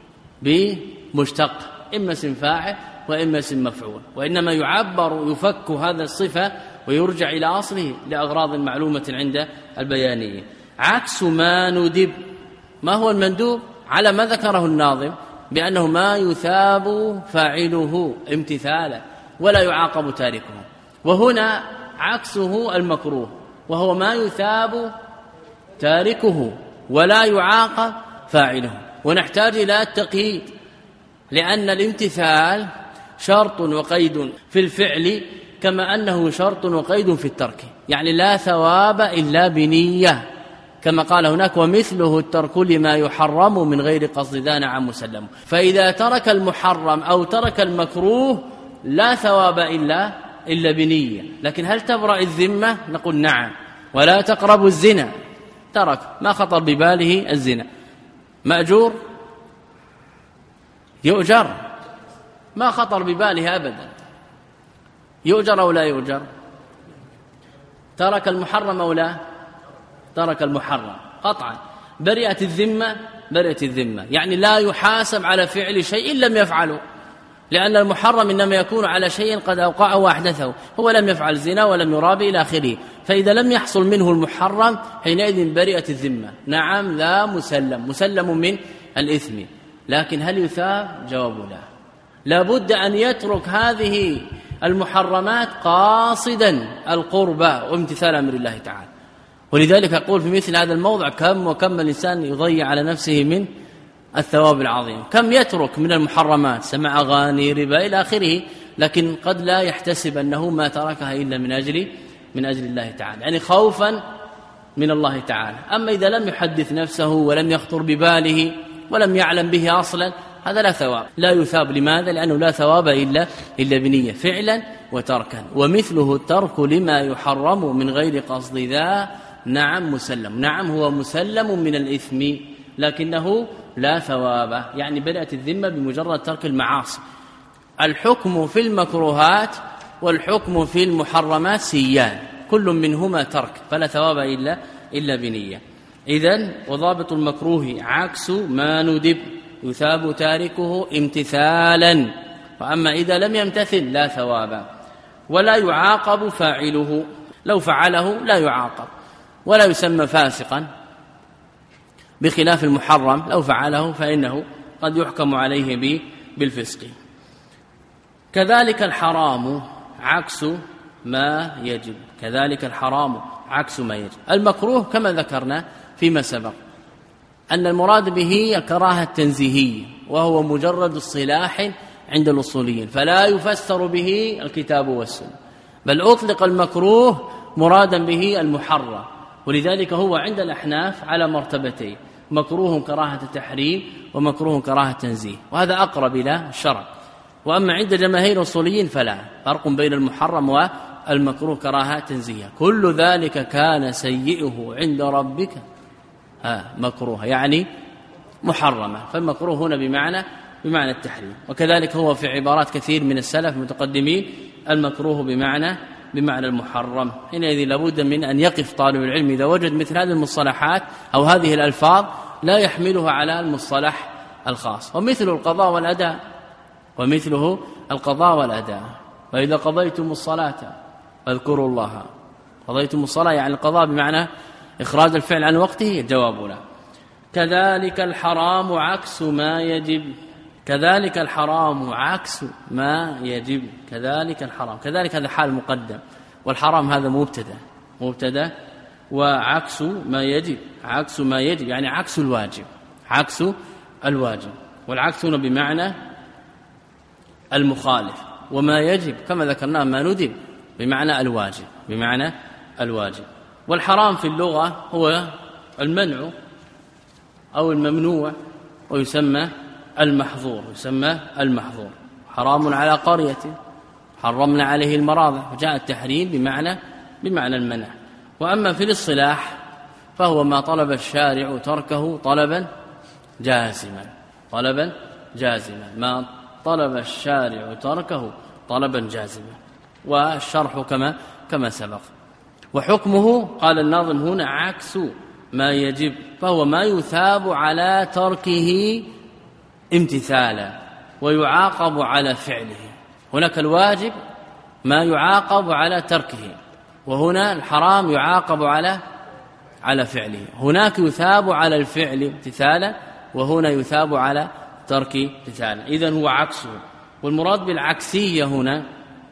S2: بمشتق، إما اسم فاعل وإما اسم مفعول، وإنما يعبر يفك هذا الصفة ويرجع إلى أصله لأغراض معلومة عند البيانية. عكس ما ندب، ما هو المندوب؟ على ما ذكره الناظم بأنه ما يثاب فاعله امتثالا ولا يعاقب تاركه، وهنا عكسه المكروه وهو ما يثاب تاركه ولا يعاقب فاعله. ونحتاج إلى التقييد، لأن الامتثال شرط وقيد في الفعل كما أنه شرط وقيد في الترك، يعني لا ثواب إلا بنية، كما قال هناك ومثله الترك لما يحرم من غير قصد ذا نعم مسلم. فإذا ترك المحرم أو ترك المكروه لا ثواب إلا إلا بنية. لكن هل تبرأ الذمة؟ نقول نعم. ولا تقربوا الزنا، ترك ما خطر بباله الزنا، مأجور يؤجر، ما خطر بباله أبدا، يؤجر أو لا يؤجر. ترك المحرم أو لا؟ ترك المحرم قطعا. برئت الذمة، برئت الذمة، يعني لا يحاسب على فعل شيء لم يفعله، لأن المحرم إنما يكون على شيء قد أوقعه وأحدثه، هو لم يفعل زنا ولم يرابي إلى آخره، فإذا لم يحصل منه المحرم حينئذ برئت الذمة. نعم لا مسلم، مسلم من الإثم، لكن هل يثاب؟ جواب لا. لابد أن يترك هذه المحرمات قاصدا القربى وامتثال أمر الله تعالى. ولذلك أقول في مثل هذا الموضع كم وكم الإنسان يضيع على نفسه من الثواب العظيم، كم يترك من المحرمات، سمع أغاني، ربا إلى آخره، لكن قد لا يحتسب أنه ما تركها إلا من أجل من أجل الله تعالى، يعني خوفا من الله تعالى. أما إذا لم يحدث نفسه ولم يخطر بباله ولم يعلم به أصلا، هذا لا ثواب، لا يثاب. لماذا؟ لأنه لا ثواب إلا إلا بنية فعلا وتركا. ومثله الترك لما يحرم من غير قصد ذا نعم مسلم. نعم هو مسلم من الإثم لكنه لا ثواب، يعني بدأت الذمة بمجرد ترك المعاصي. الحكم في المكروهات والحكم في المحرمات سيان، كل منهما ترك، فلا ثواب إلا إلا بنية. إذن وضابط المكروه عكس ما ندب يثاب تاركه امتثالا، وأما إذا لم يمتثل لا ثواب ولا يعاقب فاعله، لو فعله لا يعاقب ولا يسمى فاسقا، بخلاف المحرم لو فعله فإنه قد يحكم عليه بالفسق. كذلك الحرام عكس ما يجب، كذلك الحرام عكس ما يجب. المكروه كما ذكرنا فيما سبق أن المراد به الكراهة التنزيهية، وهو مجرد اصطلاح عند الأصوليين، فلا يفسر به الكتاب والسنة، بل أطلق المكروه مرادا به المحرم، ولذلك هو عند الأحناف على مرتبتين: مكروه كراهة تحريم ومكروه كراهة تنزيه، وهذا أقرب إلى الشرع. وأما عند جماهير الأصوليين فلا فرق بين المحرم والمكروه كراهة تنزيه. كل ذلك كان سيئه عند ربك ها مكروه، يعني محرمة، فالمكروه هنا بمعنى بمعنى التحريم. وكذلك هو في عبارات كثير من السلف المتقدمين المكروه بمعنى بمعنى المحرم. حينئذ لابد من أن يقف طالب العلم إذا وجد مثل هذه المصطلحات أو هذه الألفاظ لا يحملها على المصطلح الخاص. ومثل القضاء والأداء، ومثله القضاء والأداء، وإذا قضيتم الصلاة فاذكروا الله. قضيتم الصلاة يعني القضاء بمعنى إخراج الفعل عن وقته، الجواب لا. كذلك الحرام عكس ما يجب، كذلك الحرام عكس ما يجب، كذلك الحرام، كذلك هذا حال مقدم، والحرام هذا مبتدا مبتدا وعكس ما يجب عكس ما يجب يعني عكس الواجب، عكس الواجب، والعكس هنا بمعنى المخالف، وما يجب كما ذكرنا ما ندب بمعنى الواجب بمعنى الواجب. والحرام في اللغة هو المنع أو الممنوع، ويسمى المحظور، يسمى المحظور. حرام على قرية حرمنا عليه المراضع، وجاء التحريم بمعنى بمعنى المنع. وأما في الاصطلاح فهو ما طلب الشارع تركه طلبا جازما، طلبا جازما ما طلب الشارع تركه طلبا جازما. والشرح كما كما سبق. وحكمه قال الناظم هنا عكس ما يجب، فهو ما يثاب على تركه امتثالا ويعاقب على فعله. هناك الواجب ما يعاقب على تركه، وهنا الحرام يعاقب على على فعله. هناك يثاب على الفعل امتثالا، وهنا يثاب على ترك امتثالا. إذن هو عكسه. والمراد بالعكسية هنا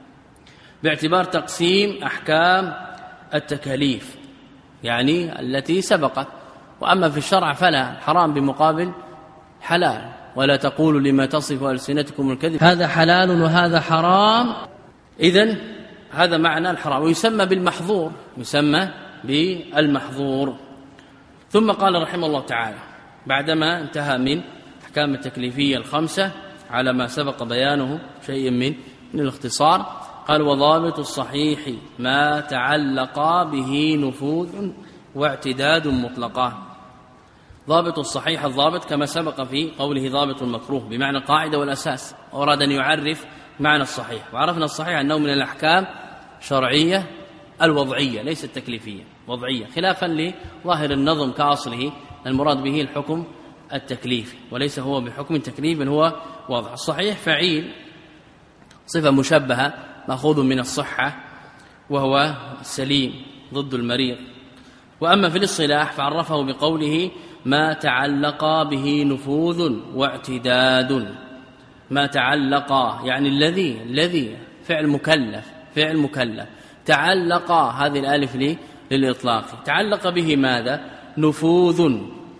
S2: باعتبار تقسيم أحكام التكاليف يعني التي سبقت. وأما في الشرع فلا، حرام بمقابل حلال، ولا تقولوا لما تصف ألسنتكم الكذب هذا حلال وهذا حرام. إذن هذا معنى الحرام، ويسمى بالمحظور، يسمى بالمحظور. ثم قال رحمه الله تعالى بعدما انتهى من أحكام التكليفية الخمسة على ما سبق بيانه شيء من من الاختصار، قال وضابط الصحيح ما تعلق به نفوذ واعتداد مطلقا. ضابط الصحيح الضابط كما سبق في قوله ضابط المكروه بمعنى القاعدة والأساس، أراد أن يعرف معنى الصحيح. وعرفنا الصحيح أنه من الأحكام شرعية الوضعية ليس التكليفية، وضعية، خلافا لظاهر النظم كأصله المراد به الحكم التكليفي، وليس هو بحكم تكليف هو وضع. الصحيح فعيل، صفة مشبهة مأخوذ من الصحة، وهو السليم ضد المريض. وأما في الاصطلاح فعرفه بقوله ما تعلق به نفوذ واعتداد. ما تعلق يعني الذي الذي فعل مكلف، فعل مكلف. تعلق هذه الالف لي للإطلاق. تعلق به ماذا؟ نفوذ،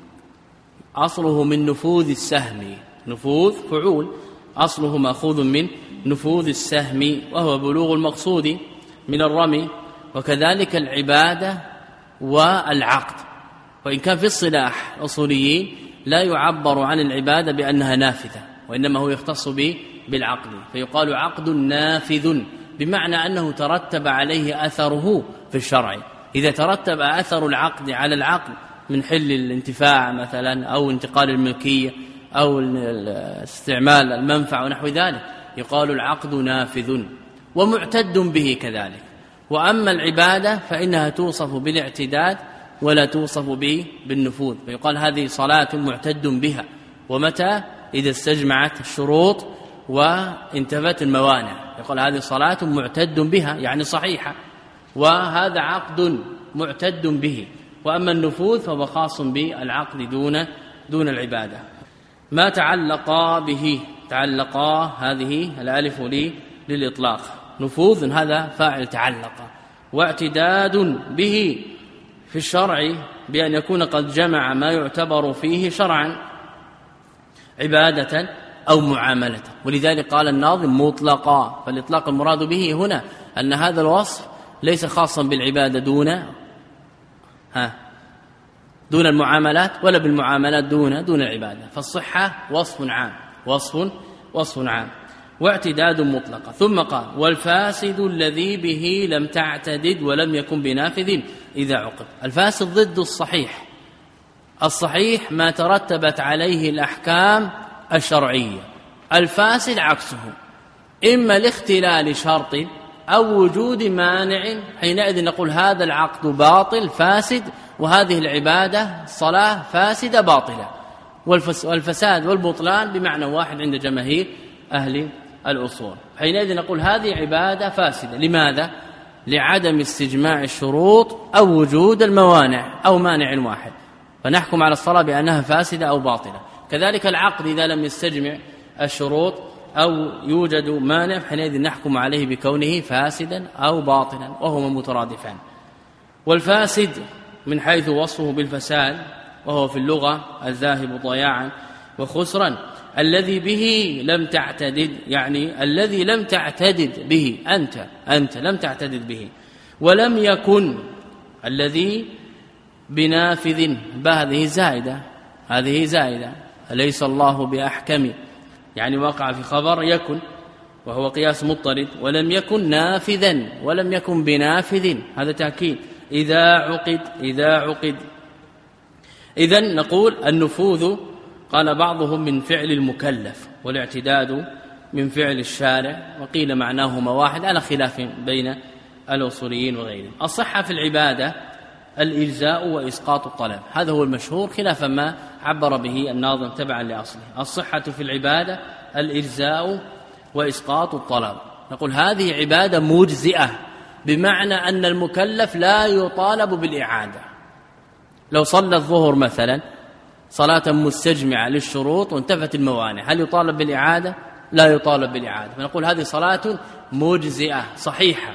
S2: أصله من نفوذ السهم، نفوذ فعول أصله مأخوذ من نفوذ السهم، وهو بلوغ المقصود من الرمي. وكذلك العبادة والعقد، وإن كان في الصلاح الأصوليين لا يعبر عن العبادة بأنها نافذة، وإنما هو يختص به بالعقد، فيقال عقد نافذ بمعنى أنه ترتب عليه أثره في الشرع. إذا ترتب أثر العقد على العقد من حل الانتفاع مثلا أو انتقال الملكية أو استعمال المنفع ونحو ذلك، يقال العقد نافذ ومعتد به كذلك. وأما العبادة فإنها توصف بالاعتداد ولا توصف به بالنفوذ، فيقال هذه صلاة معتد بها. ومتى؟ إذا استجمعت الشروط وانتفت الموانع، يقول هذه صلاة معتد بها يعني صحيحة، وهذا عقد معتد به. وأما النفوذ فهو خاص بالعقد دون دون العبادة. ما تعلق به، تعلق هذه الألف لي للإطلاق، نفوذ هذا فاعل تعلق، واعتداد به في الشرع بأن يكون قد جمع ما يعتبر فيه شرعا عبادة أو معاملة. ولذلك قال الناظم مطلقا، فالإطلاق المراد به هنا أن هذا الوصف ليس خاصا بالعبادة دون ها دون المعاملات، ولا بالمعاملات دون دون العبادة، فالصحة وصف عام، وصف وصف عام، واعتداد مطلقا. ثم قال والفاسد الذي به لم تعتدد ولم يكن بنافذ إذا عقد. الفاسد ضد الصحيح، الصحيح ما ترتبت عليه الأحكام الشرعية، الفاسد عكسه، إما لاختلال شرط أو وجود مانع، حينئذ نقول هذا العقد باطل فاسد، وهذه العبادة صلاة فاسدة باطلة. والفساد والبطلان بمعنى واحد عند جماهير أهل الأصول، حينئذ نقول هذه عبادة فاسدة. لماذا؟ لعدم استجماع الشروط أو وجود الموانع أو مانع واحد، فنحكم على الصلاة بأنها فاسدة أو باطلة. كذلك العقد إذا لم يستجمع الشروط أو يوجد مانع، حينئذ نحكم عليه بكونه فاسدا أو باطلا، وهما مترادفان. والفاسد من حيث وصفه بالفساد، وهو في اللغة الذاهب ضياعا وخسرا، الذي به لم تعتدد، يعني الذي لم تعتدد به أنت أنت لم تعتدد به، ولم يكن الذي بنافذ، بهذه زائدة، هذه زائدة، أليس الله بأحكم، يعني وقع في خبر يكن وهو قياس مضطرد، ولم يكن نافذا ولم يكن بنافذ، هذا تأكيد. إذا عقد إذا عقد إذن نقول النفوذ قال بعضهم من فعل المكلف، والاعتداد من فعل الشارع، وقيل معناهما واحد على خلاف بين الأصوليين وغيرهم. الصحة في العبادة الإجزاء وإسقاط الطلب، هذا هو المشهور خلافا ما عبر به الناظم تبعا لأصله. الصحة في العبادة الإجزاء وإسقاط الطلب، نقول هذه عبادة مجزئة، بمعنى أن المكلف لا يطالب بالإعادة. لو صلى الظهر مثلا صلاة مستجمعة للشروط وانتفت الموانع، هل يطالب بالإعادة؟ لا يطالب بالإعادة، فنقول هذه صلاة مجزئة صحيحة،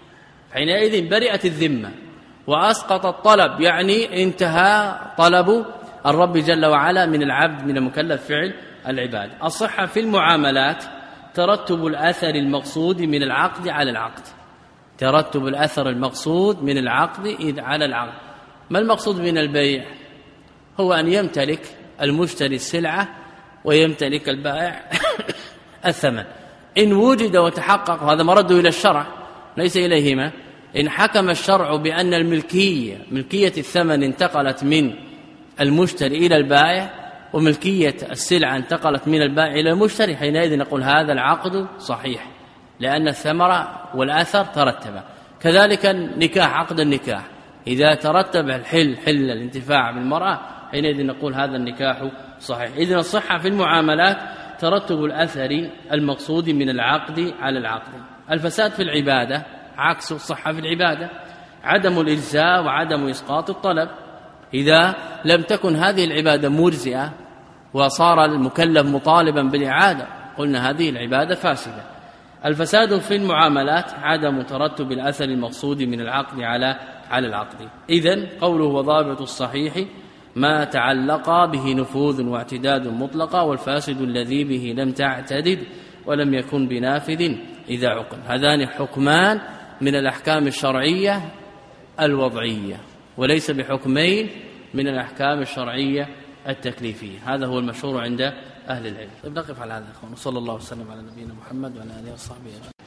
S2: حينئذ برئت الذمة وأسقط الطلب، يعني انتهى طلب الرب جل وعلا من العبد من المكلف فعل العبادة. الصحة في المعاملات ترتب الأثر المقصود من العقد على العقد، ترتب الأثر المقصود من العقد على العقد. ما المقصود من البيع؟ هو أن يمتلك المشتري السلعة ويمتلك البائع الثمن. إن وجد وتحقق، هذا مرده إلى الشرع ليس إليهما، إن حكم الشرع بأن الملكية ملكية الثمن انتقلت من المشتري إلى البائع، وملكية السلعة انتقلت من البائع إلى المشتري، حينئذ نقول هذا العقد صحيح، لأن الثمرة والأثر ترتب. كذلك النكاح، عقد النكاح إذا ترتب الحل حل الانتفاع بالمرأة، حينئذ نقول هذا النكاح صحيح. إذن الصحة في المعاملات ترتب الأثر المقصود من العقد على العقد. الفساد في العبادة عكس الصحة في العبادة، عدم الإجزاء وعدم إسقاط الطلب. إذا لم تكن هذه العبادة مرجئة وصار المكلف مطالبا بالإعادة، قلنا هذه العبادة فاسدة. الفساد في المعاملات عدم ترتب الأثر المقصود من العقد على على العقد. إذن قوله وضابط الصحيح ما تعلق به نفوذ واعتداد مطلقا، والفاسد الذي به لم تعتدد ولم يكن بنافذ إذا عقد. هذان حكمان من الأحكام الشرعية الوضعية، وليس بحكمين من الأحكام الشرعية التكليفية. هذا هو المشهور عند أهل العلم. طيب نقف على هذا، صلى الله وسلم على نبينا محمد وعلى آله وصحبه أجمعين.